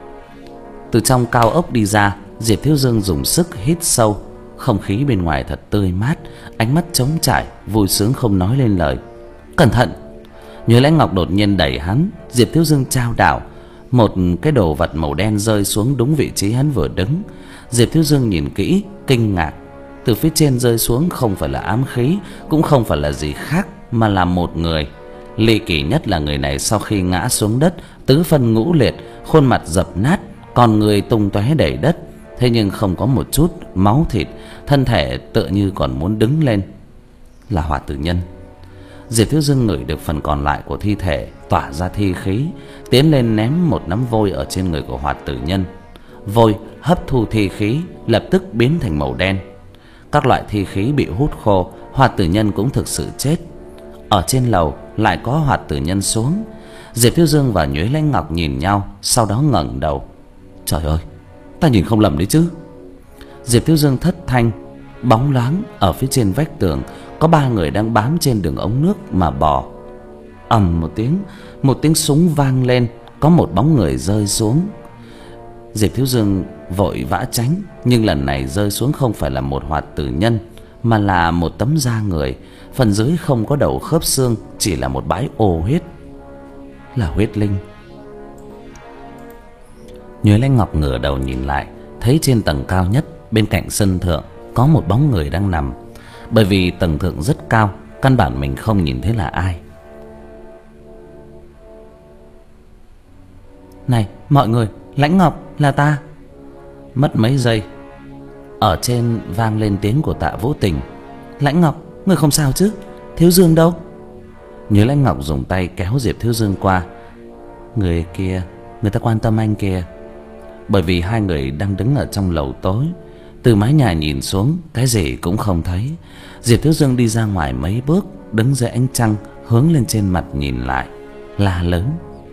[SPEAKER 1] Từ trong cao ốc đi ra, Diệp Thiếu Dương dùng sức hít sâu. Không khí bên ngoài thật tươi mát, ánh mắt trống trải, vui sướng không nói lên lời. "Cẩn thận!" Nhuế Lãnh Ngọc đột nhiên đẩy hắn. Diệp Thiếu Dương chao đảo, một cái đồ vật màu đen rơi xuống đúng vị trí hắn vừa đứng. Diệp Thiếu Dương nhìn kỹ, kinh ngạc. Từ phía trên rơi xuống không phải là ám khí, cũng không phải là gì khác, mà là một người. Ly kỳ nhất là người này sau khi ngã xuống đất, tứ phân ngũ liệt, khuôn mặt dập nát, con người tung tóe đầy đất, thế nhưng không có một chút máu thịt, thân thể tựa như còn muốn đứng lên. Là hoạt tử nhân. Diệp Thiếu Dương ngửi được phần còn lại của thi thể tỏa ra thi khí, tiến lên ném một nắm vôi ở trên người của hoạt tử nhân. Vôi hấp thu thi khí, lập tức biến thành màu đen. Các loại thi khí bị hút khô, hoạt tử nhân cũng thực sự chết. Ở trên lầu lại có hoạt tử nhân xuống. Diệp Thiếu Dương và Nhuế Lãnh Ngọc nhìn nhau, sau đó ngẩng đầu. Trời ơi, ta nhìn không lầm đấy chứ? Diệp Thiếu Dương thất thanh. Bóng loáng ở phía trên vách tường có ba người đang bám trên đường ống nước mà bò. Ầm một tiếng, một tiếng súng vang lên, có một bóng người rơi xuống. Diệp Thiếu Dương vội vã tránh, nhưng lần này rơi xuống không phải là một hoạt tử nhân, mà là một tấm da người, phần dưới không có đầu khớp xương, chỉ là một bãi ồ huyết. Là huyết linh. Nhuế Lãnh Ngọc ngửa đầu nhìn lại, thấy trên tầng cao nhất bên cạnh sân thượng có một bóng người đang nằm. Bởi vì tầng thượng rất cao, căn bản mình không nhìn thấy là ai. Này mọi người, Lãnh Ngọc, là ta. Mất mấy giây, ở trên vang lên tiếng của Tạ Vũ Tình. Lãnh Ngọc, người không sao chứ? Thiếu Dương đâu? Nhuế Lãnh Ngọc dùng tay kéo Diệp Thiếu Dương qua. Người kia, người ta quan tâm anh kìa. Bởi vì hai người đang đứng ở trong lầu tối, từ mái nhà nhìn xuống cái gì cũng không thấy. Diệp Thiếu Dương đi ra ngoài mấy bước, đứng dưới ánh trăng, hướng lên trên mặt nhìn lại, la lớn.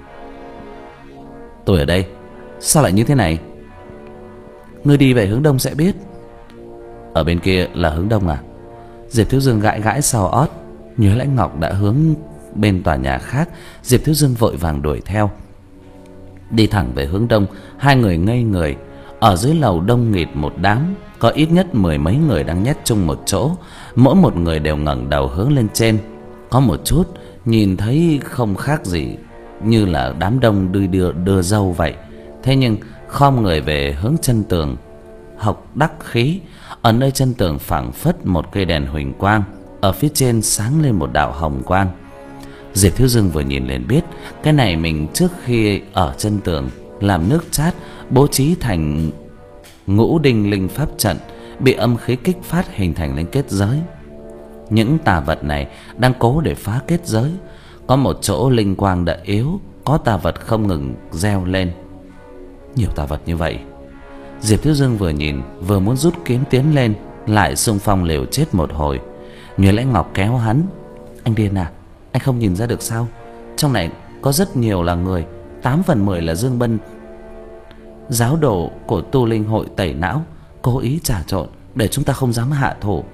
[SPEAKER 1] Tôi ở đây, sao lại như thế này? Ngươi đi về hướng đông sẽ biết. Ở bên kia là hướng đông à? Diệp Thiếu Dương gãi gãi sau ót. Nhuế Lãnh Ngọc đã hướng bên tòa nhà khác. Diệp Thiếu Dương vội vàng đuổi theo. Đi thẳng về hướng đông, hai người ngây người. Ở dưới lầu đông nghịt một đám, có ít nhất mười mấy người đang nhét chung một chỗ. Mỗi một người đều ngẩng đầu hướng lên trên. Có một chút nhìn thấy không khác gì như là đám đông đưa đưa, đưa dâu vậy. Thế nhưng khom người về hướng chân tường, hộc đắc khí. Ở nơi chân tường phảng phất một cây đèn huỳnh quang, ở phía trên sáng lên một đạo hồng quang. Diệp Thiếu Dương vừa nhìn lên biết cái này mình trước khi ở chân tường làm nước chát, bố trí thành ngũ đinh linh pháp trận, bị âm khí kích phát hình thành lên kết giới. Những tà vật này đang cố để phá kết giới. Có một chỗ linh quang đã yếu, có tà vật không ngừng reo lên. Nhiều tà vật như vậy. Diệp Thiếu Dương vừa nhìn vừa muốn rút kiếm tiến lên, lại xung phong liều chết một hồi. Nhuế Lãnh Ngọc kéo hắn. Anh điên à? Anh không nhìn ra được sao? Trong này có rất nhiều là người, tám phần mười là Dương Bân, giáo đồ của tu linh hội tẩy não, cố ý trà trộn để chúng ta không dám hạ thủ.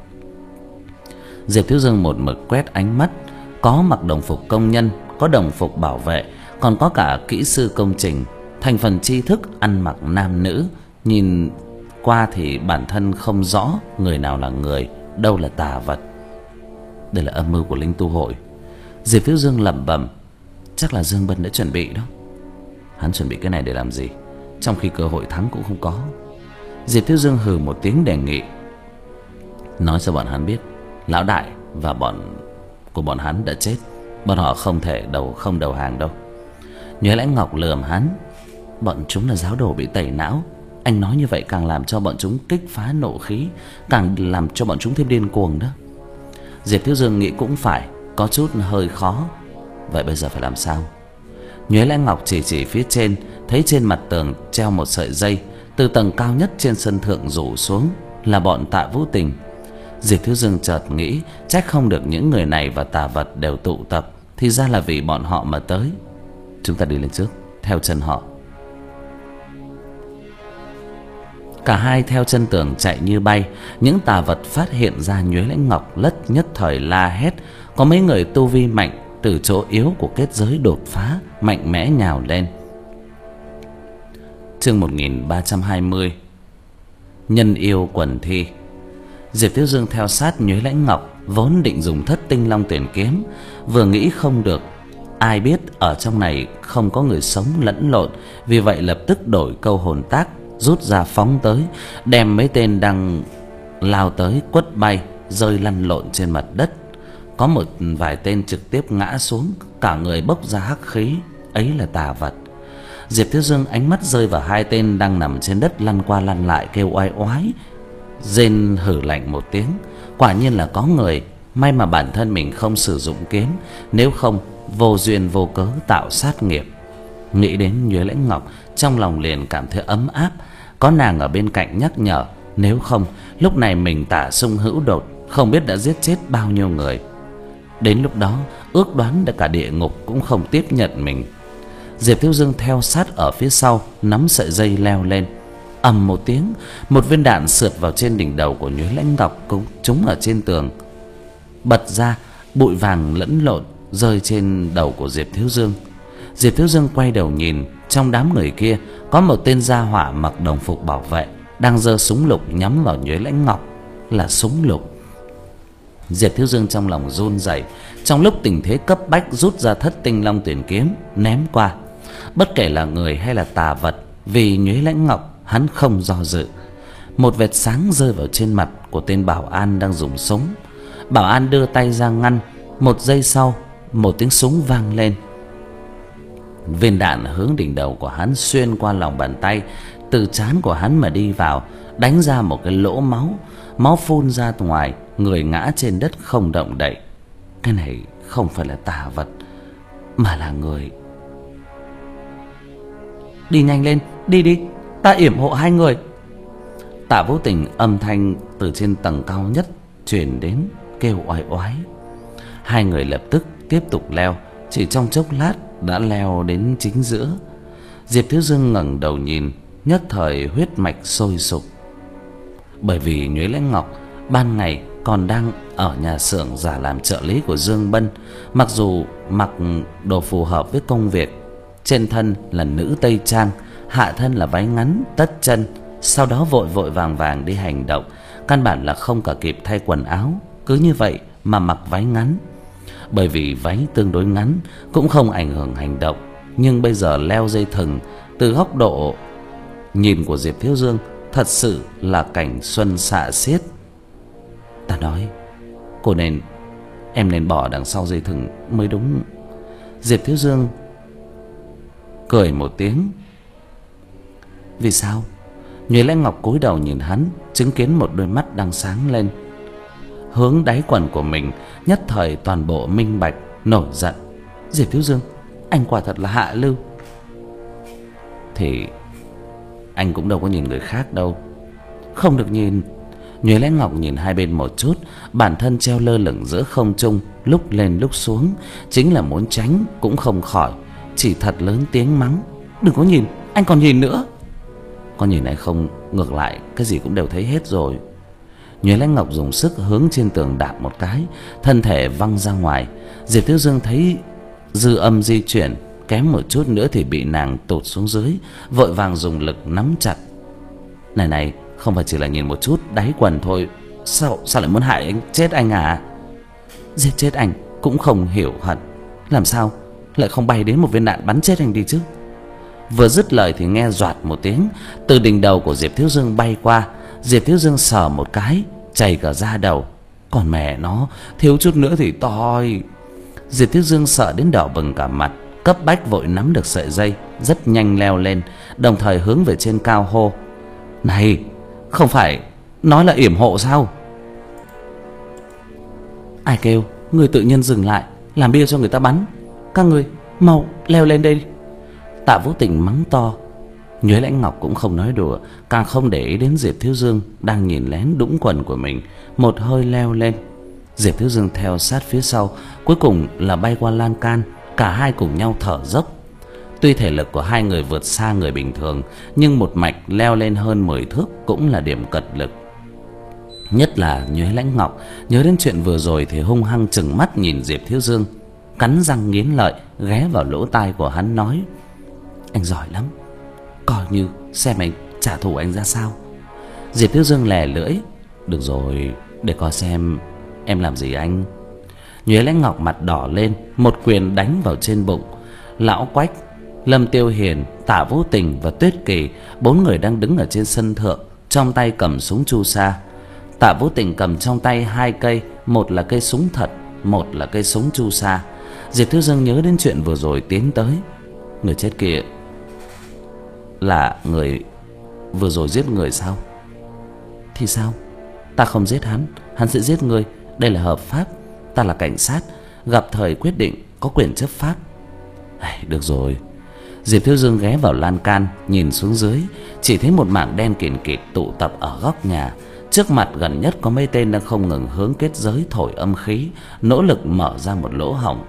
[SPEAKER 1] Diệp Thiếu Dương một mực quét ánh mắt. Có mặc đồng phục công nhân, có đồng phục bảo vệ, còn có cả kỹ sư công trình. Thành phần tri thức ăn mặc nam nữ, nhìn qua thì bản thân không rõ người nào là người, đâu là tà vật. Đây là âm mưu của linh tu hội. Diệp Thiếu Dương lẩm bẩm. Chắc là Dương Bân đã chuẩn bị đó. Hắn chuẩn bị cái này để làm gì, trong khi cơ hội thắng cũng không có? Diệp Thiếu Dương hừ một tiếng đề nghị. Nói cho bọn hắn biết lão đại và bọn của bọn hắn đã chết. Bọn họ không thể đầu không đầu hàng đâu. Nhuế Lãnh Ngọc lườm hắn. Bọn chúng là giáo đồ bị tẩy não. Anh nói như vậy càng làm cho bọn chúng kích phá nộ khí, càng làm cho bọn chúng thêm điên cuồng đó. Diệp Thiếu Dương nghĩ cũng phải, có chút hơi khó. Vậy bây giờ phải làm sao? Nhuế Lãnh Ngọc chỉ chỉ phía trên, thấy trên mặt tường treo một sợi dây, từ tầng cao nhất trên sân thượng rủ xuống là bọn Tạ Vũ Tình. Diệp Thiếu Dương chợt nghĩ, trách không được những người này và tà vật đều tụ tập, thì ra là vì bọn họ mà tới. Chúng ta đi lên trước, theo chân họ. Cả hai theo chân tường chạy như bay. Những tà vật phát hiện ra Nhuế Lãnh Ngọc lất nhất thời la hét. Có mấy người tu vi mạnh từ chỗ yếu của kết giới đột phá, mạnh mẽ nhào lên. Chương một nghìn ba trăm hai mươi. Nhân yêu quần thi. Diệp Thiếu Dương theo sát Nhuế Lãnh Ngọc, vốn định dùng Thất Tinh Long Tuyển kiếm, vừa nghĩ không được. Ai biết ở trong này không có người sống lẫn lộn, vì vậy lập tức đổi câu hồn tác, rút ra phóng tới, đem mấy tên đang lao tới quất bay, rơi lăn lộn trên mặt đất. Có một vài tên trực tiếp ngã xuống, cả người bốc ra hắc khí, ấy là tà vật. Diệp Thiếu Dương ánh mắt rơi vào hai tên đang nằm trên đất lăn qua lăn lại kêu oai oái, rên hử lạnh một tiếng. Quả nhiên là có người. May mà bản thân mình không sử dụng kiếm, nếu không vô duyên vô cớ tạo sát nghiệp. Nghĩ đến Nhuế Lãnh Ngọc, trong lòng liền cảm thấy ấm áp. Có nàng ở bên cạnh nhắc nhở, nếu không lúc này mình tả sung hữu đột, không biết đã giết chết bao nhiêu người. Đến lúc đó ước đoán đã cả địa ngục cũng không tiếp nhận mình. Diệp Thiếu Dương theo sát ở phía sau, nắm sợi dây leo lên. Ầm một tiếng, một viên đạn sượt vào trên đỉnh đầu của Nhuế Lãnh Ngọc, cũng trúng ở trên tường, bật ra bụi vàng lẫn lộn rơi trên đầu của Diệp Thiếu Dương. Diệp Thiếu Dương quay đầu nhìn, trong đám người kia có một tên gia hỏa mặc đồng phục bảo vệ đang giơ súng lục nhắm vào Nhuế Lãnh Ngọc, là súng lục. Diệp Thiếu Dương trong lòng run rẩy, trong lúc tình thế cấp bách rút ra Thất Tinh Long Tuyển kiếm ném qua. Bất kể là người hay là tà vật, vì Nhuế Lãnh Ngọc hắn không do dự. Một vệt sáng rơi vào trên mặt của tên bảo an đang dùng súng. Bảo an đưa tay ra ngăn, một giây sau một tiếng súng vang lên. Viên đạn hướng đỉnh đầu của hắn xuyên qua lòng bàn tay, từ trán của hắn mà đi vào, đánh ra một cái lỗ máu. Máu phun ra ngoài, người ngã trên đất không động đậy. Cái này không phải là tà vật, mà là người. Đi nhanh lên, đi đi, ta yểm hộ hai người. Tạ Vũ Tình âm thanh từ trên tầng cao nhất truyền đến, kêu oai oái. Hai người lập tức tiếp tục leo, chỉ trong chốc lát đã leo đến chính giữa. Diệp Thiếu Dương ngẩng đầu nhìn, nhất thời huyết mạch sôi sục. Bởi vì Nhuế Lãnh Ngọc ban ngày còn đang ở nhà xưởng giả làm trợ lý của Dương Bân, mặc dù mặc đồ phù hợp với công việc, trên thân là nữ tây trang, hạ thân là váy ngắn tất chân, sau đó vội vội vàng vàng đi hành động, căn bản là không cả kịp thay quần áo, cứ như vậy mà mặc váy ngắn. Bởi vì váy tương đối ngắn cũng không ảnh hưởng hành động, nhưng bây giờ leo dây thừng, từ góc độ nhìn của Diệp Thiếu Dương thật sự là cảnh xuân xạ xiết. Ta nói, cô nên, em nên bỏ đằng sau dây thừng mới đúng. Diệp Thiếu Dương cười một tiếng. Vì sao? Nhuế Lãnh Ngọc cúi đầu nhìn hắn, chứng kiến một đôi mắt đang sáng lên, hướng đáy quần của mình, nhất thời toàn bộ minh bạch, nổi giận. Diệp Thiếu Dương, anh quả thật là hạ lưu. Thì anh cũng đâu có nhìn người khác đâu. Không được nhìn. Nhuế Lãnh Ngọc nhìn hai bên một chút, bản thân treo lơ lửng giữa không trung, lúc lên lúc xuống, chính là muốn tránh cũng không khỏi, chỉ thật lớn tiếng mắng. Đừng có nhìn, anh còn nhìn nữa. Có nhìn hay không, ngược lại cái gì cũng đều thấy hết rồi. Nhuế Lãnh Ngọc dùng sức hướng trên tường đạp một cái, thân thể văng ra ngoài. Diệp Thiếu Dương thấy dư âm di chuyển, kém một chút nữa thì bị nàng tụt xuống dưới, vội vàng dùng lực nắm chặt. Này này, không phải chỉ là nhìn một chút đáy quần thôi, sao sao lại muốn hại anh, chết anh à? Giết chết anh cũng không hiểu hận, làm sao lại không bay đến một viên đạn bắn chết anh đi chứ? Vừa dứt lời thì nghe doạt một tiếng, từ đỉnh đầu của Diệp Thiếu Dương bay qua. Diệp Thiếu Dương sờ một cái, chảy cả da đầu. Còn mẹ nó, thiếu chút nữa thì toi. Diệp Thiếu Dương sợ đến đỏ bừng cả mặt, cấp bách vội nắm được sợi dây, rất nhanh leo lên, đồng thời hướng về trên cao hô. Này, không phải nói là yểm hộ sao? Ai kêu người tự nhiên dừng lại, làm bia cho người ta bắn. Các người mau leo lên đây. Tạ Vũ Tình mắng to. Nhuế Lãnh Ngọc cũng không nói đùa, càng không để ý đến Diệp Thiếu Dương đang nhìn lén đũng quần của mình, một hơi leo lên. Diệp Thiếu Dương theo sát phía sau, cuối cùng là bay qua lan can, cả hai cùng nhau thở dốc. Tuy thể lực của hai người vượt xa người bình thường, nhưng một mạch leo lên hơn mười thước cũng là điểm cật lực. Nhất là Nhuế Lãnh Ngọc nhớ đến chuyện vừa rồi thì hung hăng trừng mắt nhìn Diệp Thiếu Dương, cắn răng nghiến lợi ghé vào lỗ tai của hắn nói: Anh giỏi lắm, coi như xem anh trả thù anh ra sao. Diệp Thiếu Dương lè lưỡi: Được rồi, để coi xem em làm gì anh. Nhuế Lãnh Ngọc mặt đỏ lên, một quyền đánh vào trên bụng. Lão Quách, Lâm Tiêu Hiền, Tạ Vũ Tình và Tuyết Kỳ, bốn người đang đứng ở trên sân thượng, trong tay cầm súng chu sa. Tạ Vũ Tình cầm trong tay hai cây, một là cây súng thật, một là cây súng chu sa. Diệp Thiếu Dương nhớ đến chuyện vừa rồi tiến tới. Người chết kia là người vừa rồi giết người sao? Thì sao? Ta không giết hắn, hắn sẽ giết người. Đây là hợp pháp. Ta là cảnh sát, gặp thời quyết định, có quyền chấp pháp. Được rồi. Diệp Thiếu Dương ghé vào lan can, nhìn xuống dưới, chỉ thấy một mảng đen kìn kịt tụ tập ở góc nhà. Trước mặt gần nhất có mấy tên đang không ngừng hướng kết giới thổi âm khí, nỗ lực mở ra một lỗ hổng.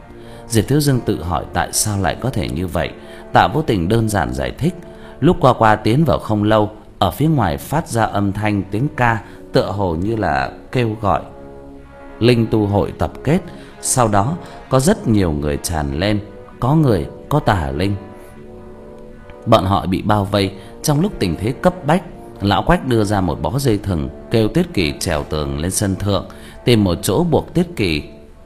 [SPEAKER 1] Diệp Thiếu Dương tự hỏi tại sao lại có thể như vậy. Tạ Vô Tình đơn giản giải thích. Lúc qua qua tiến vào không lâu, ở phía ngoài phát ra âm thanh tiếng ca, tựa hồ như là kêu gọi linh tu hội tập kết. Sau đó có rất nhiều người tràn lên, có người, có tà linh. Bọn họ bị bao vây. Trong lúc tình thế cấp bách, lão Quách đưa ra một bó dây thừng, kêu Tiết Kỳ trèo tường lên sân thượng, tìm một chỗ buộc Tiết Kỳ.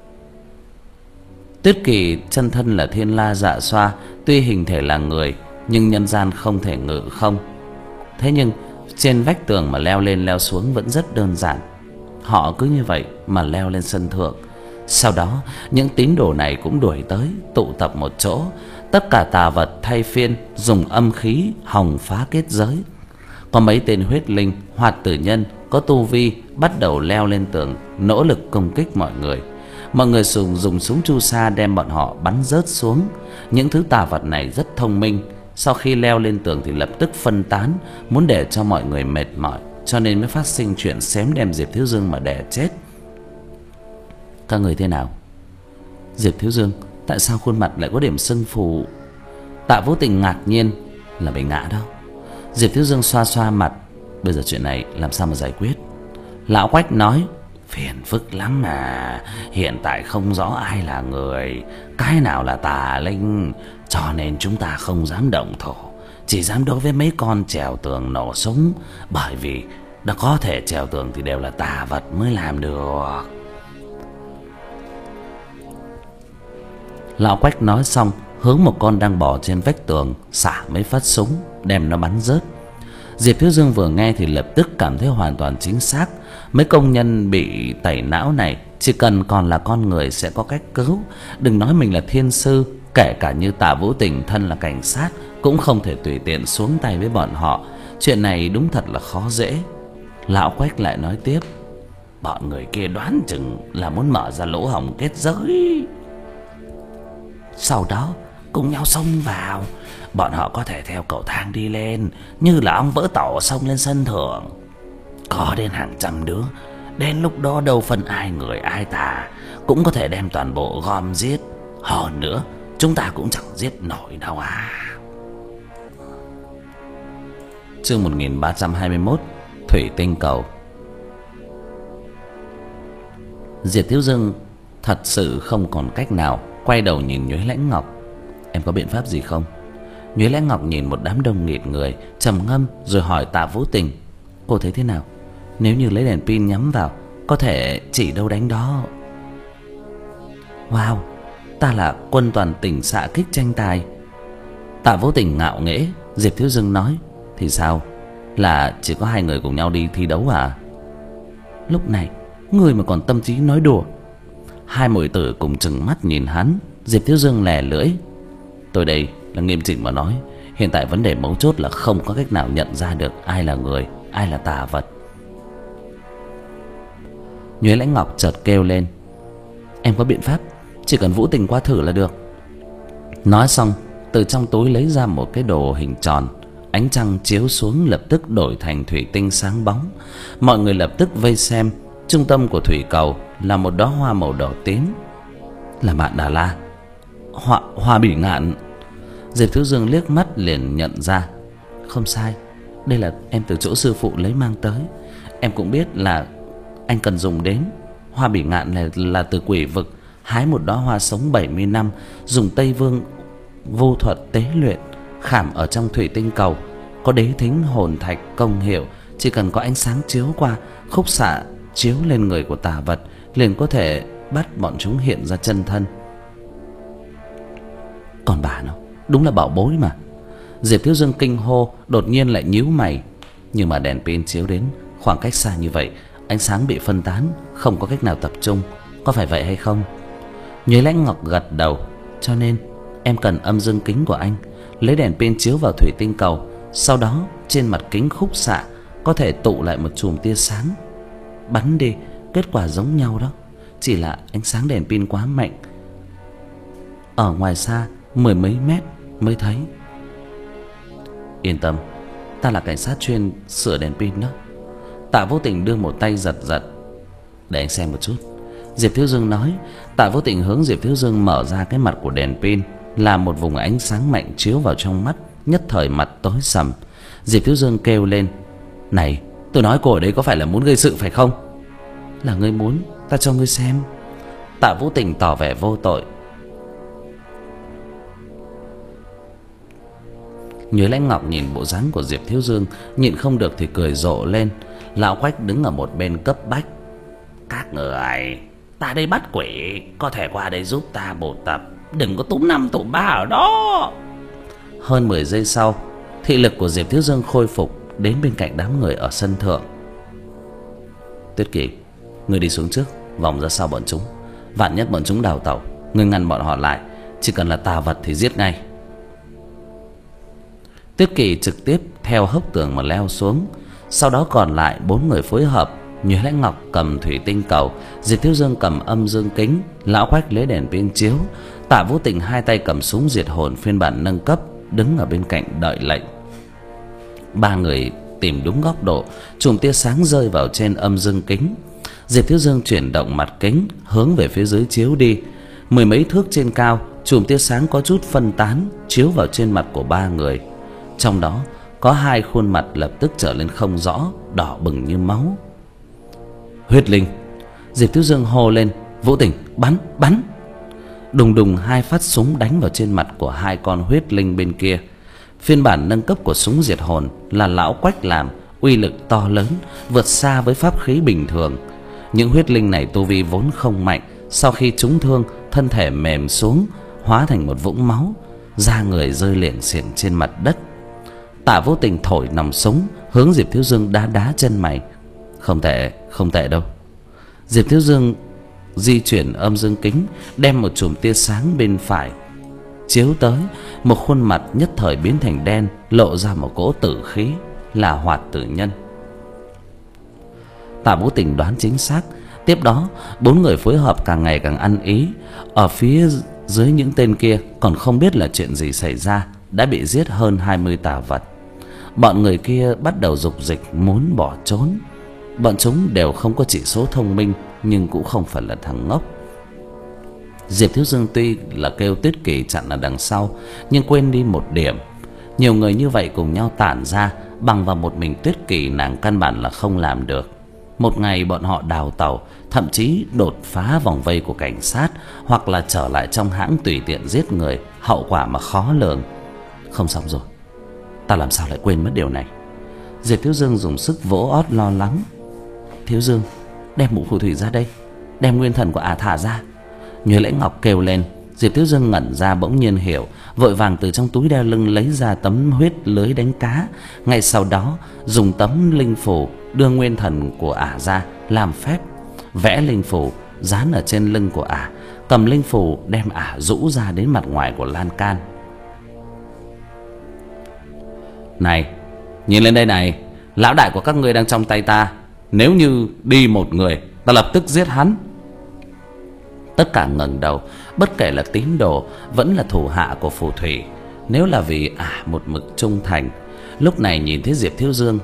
[SPEAKER 1] Tiết Kỳ chân thân là Thiên La Dạ Xoa, tuy hình thể là người nhưng nhân gian không thể ngự không. Thế nhưng trên vách tường mà leo lên leo xuống vẫn rất đơn giản. Họ cứ như vậy mà leo lên sân thượng. Sau đó những tín đồ này cũng đuổi tới, tụ tập một chỗ. Tất cả tà vật thay phiên dùng âm khí hòng phá kết giới. Có mấy tên huyết linh, hoạt tử nhân có tu vi bắt đầu leo lên tường, nỗ lực công kích mọi người. Mọi người dùng dùng súng chu sa đem bọn họ bắn rớt xuống. Những thứ tà vật này rất thông minh, sau khi leo lên tường thì lập tức phân tán, muốn để cho mọi người mệt mỏi, cho nên mới phát sinh chuyện xém đem Diệp Thiếu Dương mà đè chết. Các người thế nào? Diệp Thiếu Dương, tại sao khuôn mặt lại có điểm sưng phù? Tạ Vô Tình ngạc nhiên. Là bị ngã đâu. Diệp Thiếu Dương xoa xoa mặt. Bây giờ chuyện này làm sao mà giải quyết? Lão Quách nói, phiền phức lắm mà. Hiện tại không rõ ai là người, cái nào là tà linh, cho nên chúng ta không dám động thổ, chỉ dám đối với mấy con trèo tường nổ súng. Bởi vì đã có thể trèo tường thì đều là tà vật mới làm được. Lão Quách nói xong, hướng một con đang bò trên vách tường xả mấy phát súng, đem nó bắn rớt. Diệp Thiếu Dương vừa nghe thì lập tức cảm thấy hoàn toàn chính xác. Mấy công nhân bị tẩy não này chỉ cần còn là con người sẽ có cách cứu. Đừng nói mình là thiên sư, kể cả như Tạ Vũ Tình thân là cảnh sát cũng không thể tùy tiện xuống tay với bọn họ. Chuyện này đúng thật là khó dễ. Lão Quách lại nói tiếp, bọn người kia đoán chừng là muốn mở ra lỗ hổng kết giới, sau đó cùng nhau xông vào. Bọn họ có thể theo cầu thang đi lên, như là ong vỡ tổ xông lên sân thượng. Có đến hàng trăm đứa. Đến lúc đó đâu phân ai người ai tà, cũng có thể đem toàn bộ gom giết. Hơn nữa chúng ta cũng chẳng giết nổi đâu à. Chương một nghìn ba trăm hai mươi mốt. Thủy Tinh Cầu. Diệp Thiếu Dương thật sự không còn cách nào, quay đầu nhìn Nhuế Lãnh Ngọc. Em có biện pháp gì không? Nhuế Lãnh Ngọc nhìn một đám đông nghịt người, trầm ngâm rồi hỏi Tạ Vũ Tình, cô thấy thế nào? Nếu như lấy đèn pin nhắm vào, có thể chỉ đâu đánh đó. Wow, ta là quân toàn tỉnh xạ kích tranh tài. Tạ Vũ Tình ngạo nghễ. Diệp Thiếu Dương nói, thì sao? Là chỉ có hai người cùng nhau đi thi đấu à? Lúc này người mà còn tâm trí nói đùa. Hai muội tử cùng trừng mắt nhìn hắn. Diệp Thiếu Dương lè lưỡi, tôi đây là nghiêm chỉnh mà nói, hiện tại vấn đề mấu chốt là không có cách nào nhận ra được ai là người, ai là tà vật. Nhuế Lãnh Ngọc chợt kêu lên, em có biện pháp, chỉ cần Vũ Tình qua thử là được. Nói xong từ trong túi lấy ra một cái đồ hình tròn, ánh trăng chiếu xuống lập tức đổi thành thủy tinh sáng bóng. Mọi người lập tức vây xem. Trung tâm của thủy cầu là một đóa hoa màu đỏ tím. Là Mạn Đà La, hoa, hoa bỉ ngạn. Diệp Thiếu Dương liếc mắt liền nhận ra. Không sai, đây là em từ chỗ sư phụ lấy mang tới. Em cũng biết là anh cần dùng đến. Hoa bỉ ngạn này là từ quỷ vực hái một đóa hoa sống bảy mươi năm, dùng Tây Vương vô thuật tế luyện, khảm ở trong thủy tinh cầu, có đế thính hồn thạch công hiệu. Chỉ cần có ánh sáng chiếu qua, khúc xạ chiếu lên người của tà vật, liền có thể bắt bọn chúng hiện ra chân thân. Còn bà nó đúng là bảo bối mà. Diệp Thiếu Dương kinh hô, đột nhiên lại nhíu mày. Nhưng mà đèn pin chiếu đến khoảng cách xa như vậy, ánh sáng bị phân tán, không có cách nào tập trung. Có phải vậy hay không? Nhuế Lãnh Ngọc gật đầu. Cho nên em cần âm dương kính của anh, lấy đèn pin chiếu vào thủy tinh cầu, sau đó trên mặt kính khúc xạ có thể tụ lại một chùm tia sáng, bắn đi, kết quả giống nhau đó. Chỉ là ánh sáng đèn pin quá mạnh, ở ngoài xa mười mấy mét mới thấy. Yên tâm, ta là cảnh sát chuyên sửa đèn pin đó. Tạ Vô Tình đưa một tay giật giật. Để anh xem một chút. Diệp Thiếu Dương nói. Tạ Vô Tình hướng Diệp Thiếu Dương mở ra cái mặt của đèn pin, là một vùng ánh sáng mạnh chiếu vào trong mắt, nhất thời mặt tối sầm. Diệp Thiếu Dương kêu lên: "Này, tôi nói cô ở đây có phải là muốn gây sự phải không?" "Là ngươi muốn, ta cho ngươi xem." Tạ Vô Tình tỏ vẻ vô tội. Nhớ Lãnh Ngọc nhìn bộ dáng của Diệp Thiếu Dương, nhịn không được thì cười rộ lên. Lão Quách đứng ở một bên cấp bách: "Các người, ta đây bắt quỷ, có thể qua đây giúp ta bổ tập, đừng có túm năm tụm ba ở đó." Hơn mười giây sau, thị lực của Diệp Thiếu Dương khôi phục, đến bên cạnh đám người ở sân thượng. "Tuyết Kỳ, ngươi đi xuống trước, vòng ra sau bọn chúng. Vạn nhất bọn chúng đào tẩu, ngươi ngăn bọn họ lại, chỉ cần là tà vật thì giết ngay." Tuyết Kỳ trực tiếp theo hốc tường mà leo xuống. Sau đó còn lại bốn người phối hợp. Như Lãnh Ngọc cầm thủy tinh cầu, Diệp Thiếu Dương cầm âm dương kính, Lão Quách lấy đèn pin chiếu, Tạ Vô Tình hai tay cầm súng diệt hồn phiên bản nâng cấp, đứng ở bên cạnh đợi lệnh. Ba người tìm đúng góc độ, chùm tia sáng rơi vào trên âm dương kính. Diệp Thiếu Dương chuyển động mặt kính hướng về phía dưới chiếu đi. Mười mấy thước trên cao, chùm tia sáng có chút phân tán, chiếu vào trên mặt của ba người. Trong đó có hai khuôn mặt lập tức trở lên không rõ, đỏ bừng như máu. "Huyết linh!" Diệp Thiếu Dương hô lên. "Vũ Tình, bắn, bắn!" Đùng đùng hai phát súng đánh vào trên mặt của hai con huyết linh bên kia. Phiên bản nâng cấp của súng diệt hồn là Lão Quách làm, uy lực to lớn, vượt xa với pháp khí bình thường. Những huyết linh này tu vi vốn không mạnh, sau khi trúng thương, thân thể mềm xuống, hóa thành một vũng máu, da người rơi liệng xiềng trên mặt đất. Tạ Vô Tình thổi nòng súng hướng Diệp Thiếu Dương đá đá chân mày. "Không tệ, không tệ đâu." Diệp Thiếu Dương di chuyển âm dương kính, đem một chùm tia sáng bên phải chiếu tới, một khuôn mặt nhất thời biến thành đen, lộ ra một cỗ tử khí, là Hoạt Tử Nhân. Tạ Vô Tình đoán chính xác. Tiếp đó, bốn người phối hợp càng ngày càng ăn ý. Ở phía dưới những tên kia còn không biết là chuyện gì xảy ra, đã bị giết hơn hai mươi tà vật. Bọn người kia bắt đầu dục dịch muốn bỏ trốn. Bọn chúng đều không có chỉ số thông minh, nhưng cũng không phải là thằng ngốc. Diệp Thiếu Dương tuy là kêu Tuyết Kỳ chặn ở đằng sau, nhưng quên đi một điểm. Nhiều người như vậy cùng nhau tản ra, bằng vào một mình Tuyết Kỳ nàng căn bản là không làm được. Một ngày bọn họ đào tẩu, thậm chí đột phá vòng vây của cảnh sát, hoặc là trở lại trong hãng tùy tiện giết người, hậu quả mà khó lường. Không xong rồi, ta làm sao lại quên mất điều này? Diệp Thiếu Dương dùng sức vỗ ót lo lắng. "Thiếu Dương, đem mũ phù thủy ra đây, đem nguyên thần của ả thả ra." Như Lãnh Ngọc kêu lên. Diệp Thiếu Dương ngẩn ra, bỗng nhiên hiểu, vội vàng từ trong túi đeo lưng lấy ra tấm huyết lưới đánh cá. Ngay sau đó dùng tấm linh phù đưa nguyên thần của ả ra, làm phép vẽ linh phù dán ở trên lưng của ả, cầm linh phù đem ả rũ ra đến mặt ngoài của lan can. "Này, nhìn lên đây này, lão đại của các ngươi đang trong tay ta. Nếu như đi một người, ta lập tức giết hắn." Tất cả ngẩng đầu, bất kể là tín đồ vẫn là thủ hạ của phù thủy, nếu là vì ả à, một mực trung thành. Lúc này nhìn thấy Diệp Thiếu Dương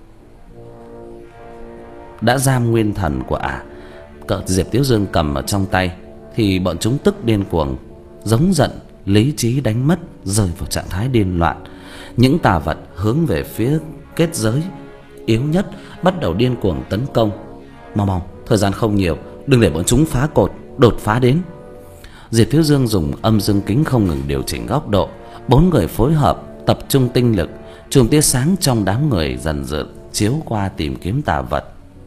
[SPEAKER 1] đã giam nguyên thần của ả, à, Diệp Thiếu Dương cầm ở trong tay, thì bọn chúng tức điên cuồng, giống giận, lý trí đánh mất, rơi vào trạng thái điên loạn. Những tà vật hướng về phía kết giới yếu nhất bắt đầu điên cuồng tấn công. "Mau mau, thời gian không nhiều, đừng để bọn chúng phá cột, đột phá đến." Diệp Thiếu Dương dùng âm dương kính không ngừng điều chỉnh góc độ. Bốn người phối hợp tập trung tinh lực, chùm tia sáng trong đám người dần dần chiếu qua tìm kiếm tà vật.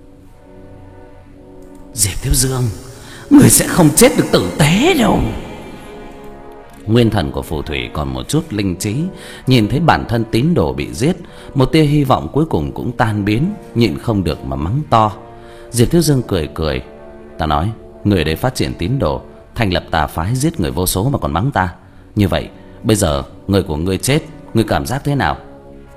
[SPEAKER 1] "Diệp Thiếu Dương, người sẽ không chết được tử tế đâu." Nguyên thần của phù thủy còn một chút linh trí, nhìn thấy bản thân tín đồ bị giết, một tia hy vọng cuối cùng cũng tan biến, nhịn không được mà mắng to. Diệp Thiếu Dương cười cười. "Ta nói, người đấy phát triển tín đồ, thành lập tà phái giết người vô số mà còn mắng ta. Như vậy, bây giờ người của ngươi chết, ngươi cảm giác thế nào?"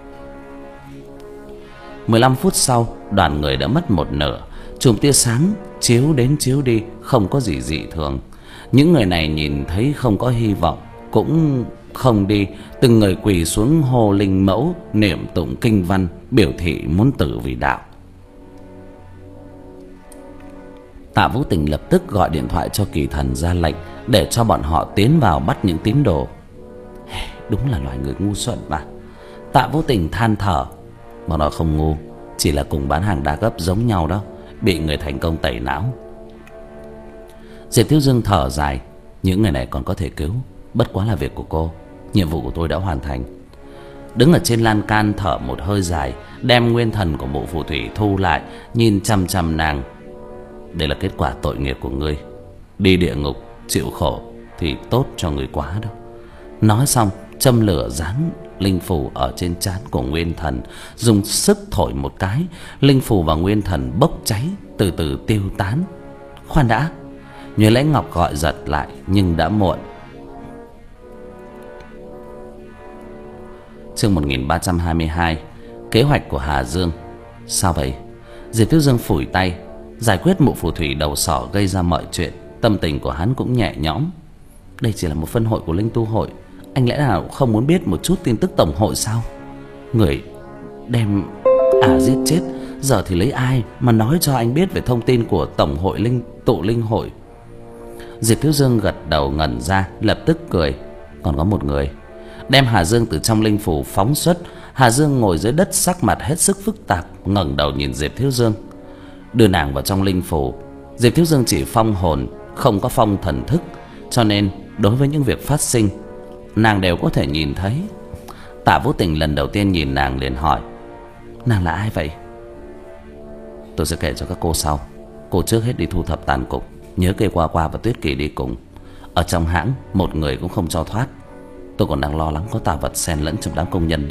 [SPEAKER 1] Mười lăm phút sau, đoàn người đã mất một nửa. Chùm tia sáng chiếu đến chiếu đi, không có gì dị thường. Những người này nhìn thấy không có hy vọng cũng không đi, từng người quỳ xuống hô linh mẫu, niệm tụng kinh văn, biểu thị muốn tử vì đạo. Tạ Vũ Tình lập tức gọi điện thoại cho Kỳ Thần ra lệnh để cho bọn họ tiến vào bắt những tín đồ. Đúng là loài người ngu xuẩn mà. Tạ Vũ Tình than thở. Bọn nó không ngu, chỉ là cùng bán hàng đa cấp giống nhau đó, bị người thành công tẩy não. Diệp Thiếu Dương thở dài. Những người này còn có thể cứu, bất quá là việc của cô. Nhiệm vụ của tôi đã hoàn thành. Đứng ở trên lan can thở một hơi dài, đem nguyên thần của mụ phù thủy thu lại, nhìn chăm chăm nàng. Đây là kết quả tội nghiệp của ngươi. Đi địa ngục chịu khổ thì tốt cho người quá đâu. Nói xong châm lửa dán linh phù ở trên trán của nguyên thần, dùng sức thổi một cái, linh phù và nguyên thần bốc cháy, từ từ tiêu tán. Khoan đã, Nhuế Lãnh Ngọc gọi giật lại, nhưng đã muộn. Chương một nghìn ba trăm hai mươi hai. Kế hoạch của Hà Dương. Sao vậy? Diệp Thiếu Dương phủi tay. Giải quyết mụ phù thủy đầu sỏ gây ra mọi chuyện, tâm tình của hắn cũng nhẹ nhõm. Đây chỉ là một phân hội của Linh Tu hội, anh lẽ nào không muốn biết một chút tin tức tổng hội sao? Người đem à giết chết, giờ thì lấy ai mà nói cho anh biết về thông tin của tổng hội Linh tụ Linh hội? Diệp Thiếu Dương gật đầu ngẩn ra, lập tức cười. Còn có một người. Đem Hà Dương từ trong linh phủ phóng xuất. Hà Dương ngồi dưới đất, sắc mặt hết sức phức tạp, ngẩng đầu nhìn Diệp Thiếu Dương. Đưa nàng vào trong linh phủ. Diệp Thiếu Dương chỉ phong hồn, không có phong thần thức, cho nên đối với những việc phát sinh, nàng đều có thể nhìn thấy. Tạ Vũ Tình lần đầu tiên nhìn nàng liền hỏi: nàng là ai vậy? Tôi sẽ kể cho các cô sau. Cô trước hết đi thu thập tàn cục, nhớ kêu Qua Qua và Tuyết Kỳ đi cùng. Ở trong hãng một người cũng không cho thoát. Tôi còn đang lo lắng có tà vật xen lẫn trong đám công nhân đó.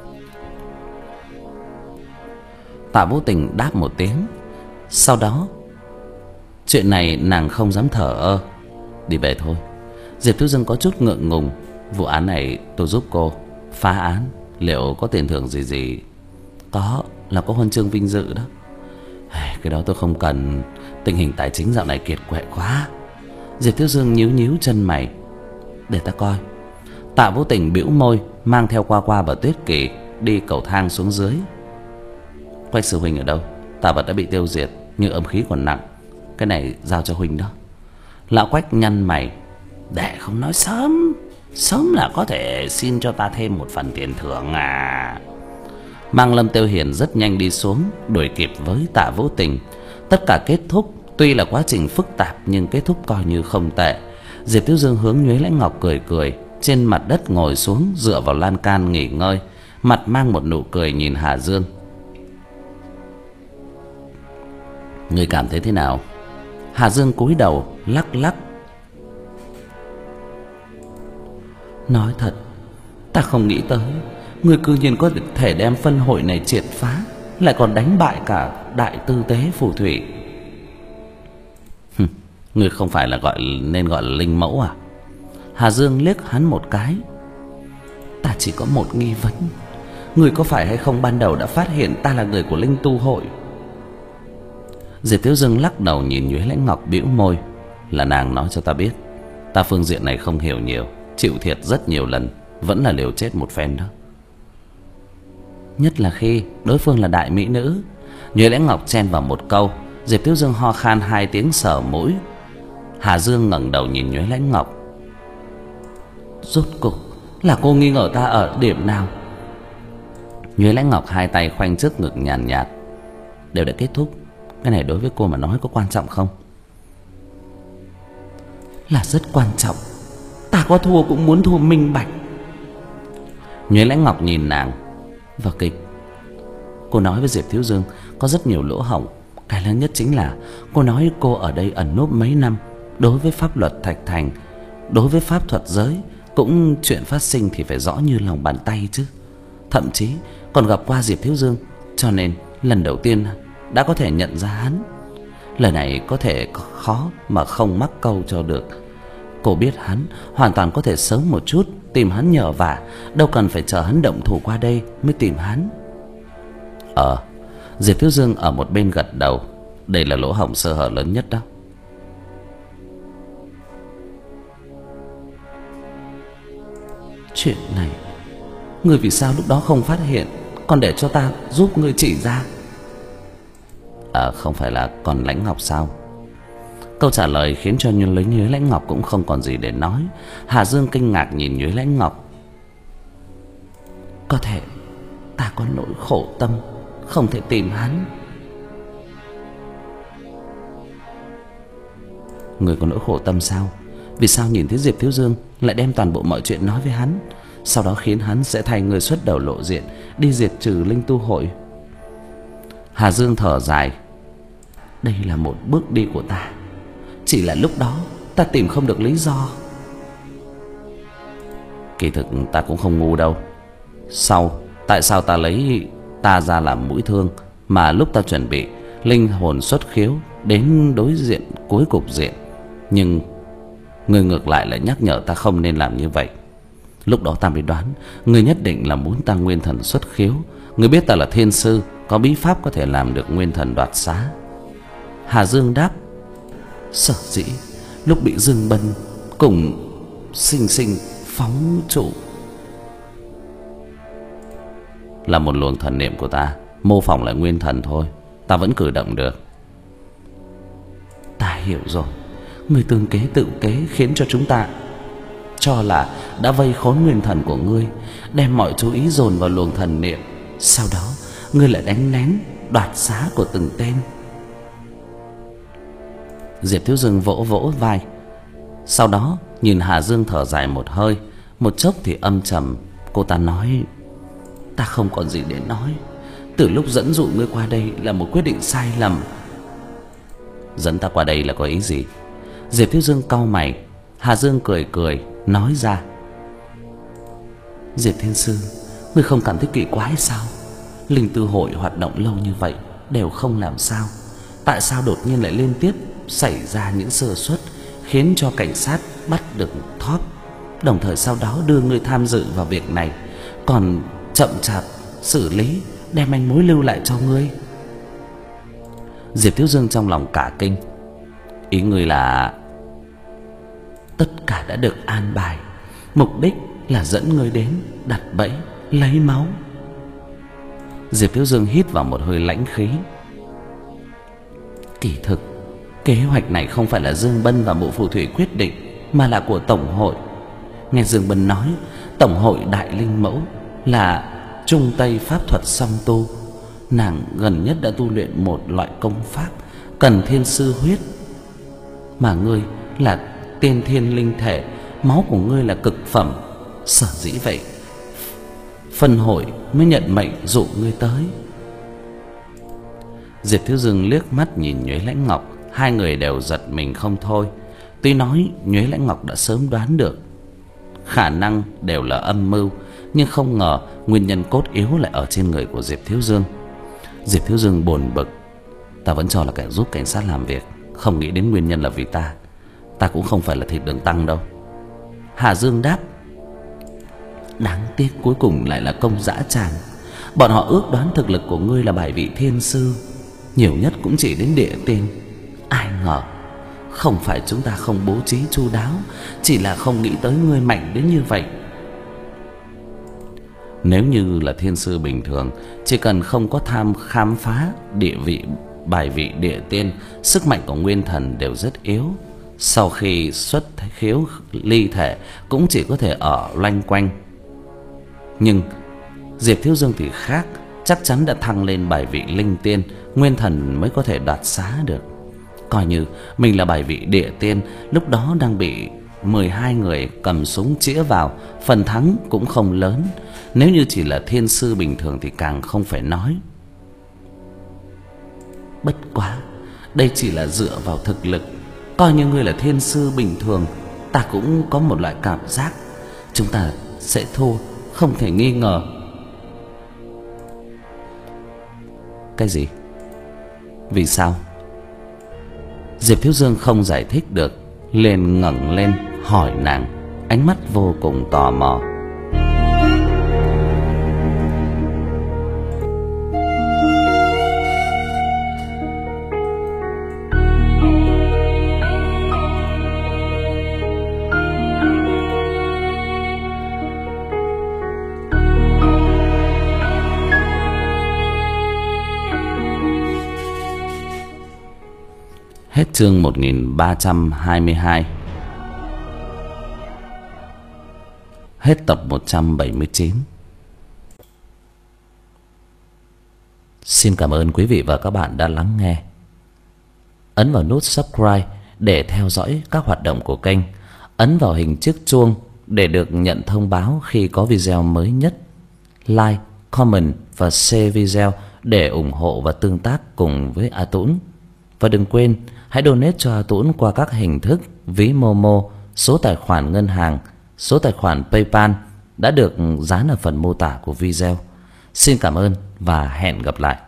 [SPEAKER 1] Tạ Vũ Tình đáp một tiếng. Sau đó chuyện này nàng không dám thở ơ. Đi về thôi. Diệp Thiếu Dương có chút ngượng ngùng. Vụ án này tôi giúp cô phá án, liệu có tiền thưởng gì gì? Có, là có huân chương vinh dự đó. Cái đó tôi không cần. Tình hình tài chính dạo này kiệt quệ quá. Diệp Thiếu Dương nhíu nhíu chân mày. Để ta coi. Tạ Vũ Tình bĩu môi, mang theo Qua Qua và Tuyết Kỳ đi cầu thang xuống dưới. Quách sư huynh ở đâu? Tà vật đã bị tiêu diệt, nhưng âm khí còn nặng. Cái này giao cho huynh đó. Lão Quách nhăn mày. Để không nói sớm, sớm là có thể xin cho ta thêm một phần tiền thưởng à? Mang Lâm Tiêu Hiền rất nhanh đi xuống, đuổi kịp với Tạ Vũ Tình. Tất cả kết thúc. Tuy là quá trình phức tạp nhưng kết thúc coi như không tệ. Diệp Thiếu Dương hướng Nhuế Lãnh Ngọc cười cười, trên mặt đất ngồi xuống, dựa vào lan can nghỉ ngơi, mặt mang một nụ cười nhìn Hà Dương. Ngươi cảm thấy thế nào? Hà Dương cúi đầu lắc lắc. Nói thật, ta không nghĩ tới ngươi cư nhiên có thể đem phân hội này triệt phá, lại còn đánh bại cả đại tư tế phù thủy. Hừm, ngươi không phải là gọi nên gọi là linh mẫu à? Hà Dương liếc hắn một cái. Ta chỉ có một nghi vấn. Ngươi có phải hay không ban đầu đã phát hiện ta là người của Linh Tu hội? Diệp Thiếu Dương lắc đầu nhìn Nhuế Lãnh Ngọc bĩu môi. Là nàng nói cho ta biết. Ta phương diện này không hiểu nhiều, chịu thiệt rất nhiều lần, vẫn là liều chết một phen đó. Nhất là khi đối phương là đại mỹ nữ. Nhuế Lãnh Ngọc chen vào một câu. Diệp Thiếu Dương ho khan hai tiếng sờ mũi. Hà Dương ngẩng đầu nhìn Nhuế Lãnh Ngọc. Rốt cục là cô nghi ngờ ta ở điểm nào? Nhuế Lãnh Ngọc hai tay khoanh trước ngực nhàn nhạt, nhạt. Đều đã kết thúc. Cái này đối với cô mà nói có quan trọng không? Là rất quan trọng. Ta có thua cũng muốn thua minh bạch. Nhuế Lãnh Ngọc nhìn nàng. Vở kịch cô nói với Diệp Thiếu Dương có rất nhiều lỗ hổng. Cái lớn nhất chính là cô nói cô ở đây ẩn núp mấy năm. Đối với pháp luật Thạch Thành, đối với pháp thuật giới, cũng chuyện phát sinh thì phải rõ như lòng bàn tay chứ. Thậm chí còn gặp qua Diệp Thiếu Dương, cho nên lần đầu tiên đã có thể nhận ra hắn. Lần này có thể khó mà không mắc câu cho được. Cô biết hắn hoàn toàn có thể sớm một chút tìm hắn nhờ vả, đâu cần phải chờ hắn động thủ qua đây mới tìm hắn. Ờ, Diệp Thiếu Dương ở một bên gật đầu. Đây là lỗ hổng sơ hở lớn nhất đó. Chuyện này ngươi vì sao lúc đó không phát hiện, còn để cho ta giúp ngươi chỉ ra? À, không phải là còn Lãnh Ngọc sao? Câu trả lời khiến cho Nhuế Nhuế Lãnh Ngọc cũng không còn gì để nói. Hà Dương kinh ngạc nhìn Nhuế Lãnh Ngọc. Có thể ta có nỗi khổ tâm, không thể tìm hắn. Người có nỗi khổ tâm sao? Vì sao nhìn thấy Diệp Thiếu Dương lại đem toàn bộ mọi chuyện nói với hắn, sau đó khiến hắn sẽ thay người xuất đầu lộ diện, đi diệt trừ Linh Tu hội? Hà Dương thở dài. Đây là một bước đi của ta, chỉ là lúc đó ta tìm không được lý do. Kỳ thực ta cũng không ngu đâu. Sau, tại sao ta lấy ta ra làm mũi thương, mà lúc ta chuẩn bị linh hồn xuất khiếu đến đối diện cuối cục diện, nhưng người ngược lại lại nhắc nhở ta không nên làm như vậy. Lúc đó ta mới đoán người nhất định là muốn ta nguyên thần xuất khiếu. Người biết ta là thiên sư, có bí pháp có thể làm được nguyên thần đoạt xá. Hà Dương đáp. Sở dĩ lúc bị Dương Bân cùng sinh sinh phóng trụ là một luồng thần niệm của ta, mô phỏng lại nguyên thần thôi, ta vẫn cử động được. Ta hiểu rồi. Ngươi tương kế tự kế khiến cho chúng ta cho là đã vây khốn nguyên thần của ngươi, đem mọi chú ý dồn vào luồng thần niệm, sau đó ngươi lại đánh lén đoạt xá của từng tên. Diệp Thiếu Dương vỗ vỗ vai, sau đó nhìn Hà Dương thở dài một hơi, một chốc thì âm trầm. Cô ta nói. Ta không còn gì để nói. Từ lúc dẫn dụ ngươi qua đây là một quyết định sai lầm. Dẫn ta qua đây là có ý gì? Diệp Thiếu Dương cau mày. Hà Dương cười cười nói ra. Diệp Thiên Sư, ngươi không cảm thấy kỳ quái sao? Linh Tư hội hoạt động lâu như vậy đều không làm sao, tại sao đột nhiên lại liên tiếp xảy ra những sơ suất khiến cho cảnh sát bắt được Thóp, đồng thời sau đó đưa ngươi tham dự vào việc này, còn chậm chạp xử lý, đem manh mối lưu lại cho ngươi? Diệp Thiếu Dương trong lòng cả kinh. Ý ngươi là tất cả đã được an bài, mục đích là dẫn ngươi đến đặt bẫy lấy máu. Diệp Thiếu Dương hít vào một hơi lãnh khí. Kỳ thực kế hoạch này không phải là Dương Bân và Mộ Phù Thủy quyết định, mà là của tổng hội. Nghe Dương Bân nói, tổng hội Đại Linh Mẫu là Trung Tây pháp thuật song tu, nàng gần nhất đã tu luyện một loại công pháp cần thiên sư huyết, mà ngươi là tiên thiên linh thể, máu của ngươi là cực phẩm. Sở dĩ vậy, phân hội mới nhận mệnh dụ ngươi tới. Diệp Thiếu Dương liếc mắt nhìn Nhuế Lãnh Ngọc, hai người đều giật mình không thôi. Tuy nói Nhuế Lãnh Ngọc đã sớm đoán được khả năng đều là âm mưu, nhưng không ngờ nguyên nhân cốt yếu lại ở trên người của Diệp Thiếu Dương. Diệp Thiếu Dương buồn bực. Ta vẫn cho là kẻ giúp cảnh sát làm việc, không nghĩ đến nguyên nhân là vì ta. Ta cũng không phải là thịt đường tăng đâu. Hà Dương đáp. Đáng tiếc cuối cùng lại là công dã tràng. Bọn họ ước đoán thực lực của ngươi là bài vị thiên sư, nhiều nhất cũng chỉ đến địa tiên. Ai ngờ không phải chúng ta không bố trí chu đáo, chỉ là không nghĩ tới ngươi mạnh đến như vậy. Nếu như là thiên sư bình thường, chỉ cần không có tham khám phá địa vị bài vị địa tiên, sức mạnh của nguyên thần đều rất yếu. Sau khi xuất khiếu ly thể cũng chỉ có thể ở loanh quanh. Nhưng Diệp Thiếu Dương thì khác, chắc chắn đã thăng lên bài vị linh tiên, nguyên thần mới có thể đoạt xá được. Coi như mình là bài vị địa tiên, lúc đó đang bị mười hai người cầm súng chĩa vào, phần thắng cũng không lớn. Nếu như chỉ là thiên sư bình thường thì càng không phải nói. Bất quá đây chỉ là dựa vào thực lực. Coi như ngươi là thiên sư bình thường, ta cũng có một loại cảm giác chúng ta sẽ thua, không thể nghi ngờ. Cái gì? Vì sao? Diệp Thiếu Dương không giải thích được, liền ngẩng lên hỏi nàng, ánh mắt vô cùng tò mò. Hết chương một nghìn ba trăm hai mươi hai. Hết tập một trăm bảy mươi chín. Xin cảm ơn quý vị và các bạn đã lắng nghe. Ấn vào nút subscribe để theo dõi các hoạt động của kênh. Ấn vào hình chiếc chuông để được nhận thông báo khi có video mới nhất. Like, comment và share video để ủng hộ và tương tác cùng với A Tũng. Và đừng quên hãy donate cho A Tũng qua các hình thức ví Momo, số tài khoản ngân hàng, số tài khoản PayPal đã được dán ở phần mô tả của video. Xin cảm ơn và hẹn gặp lại.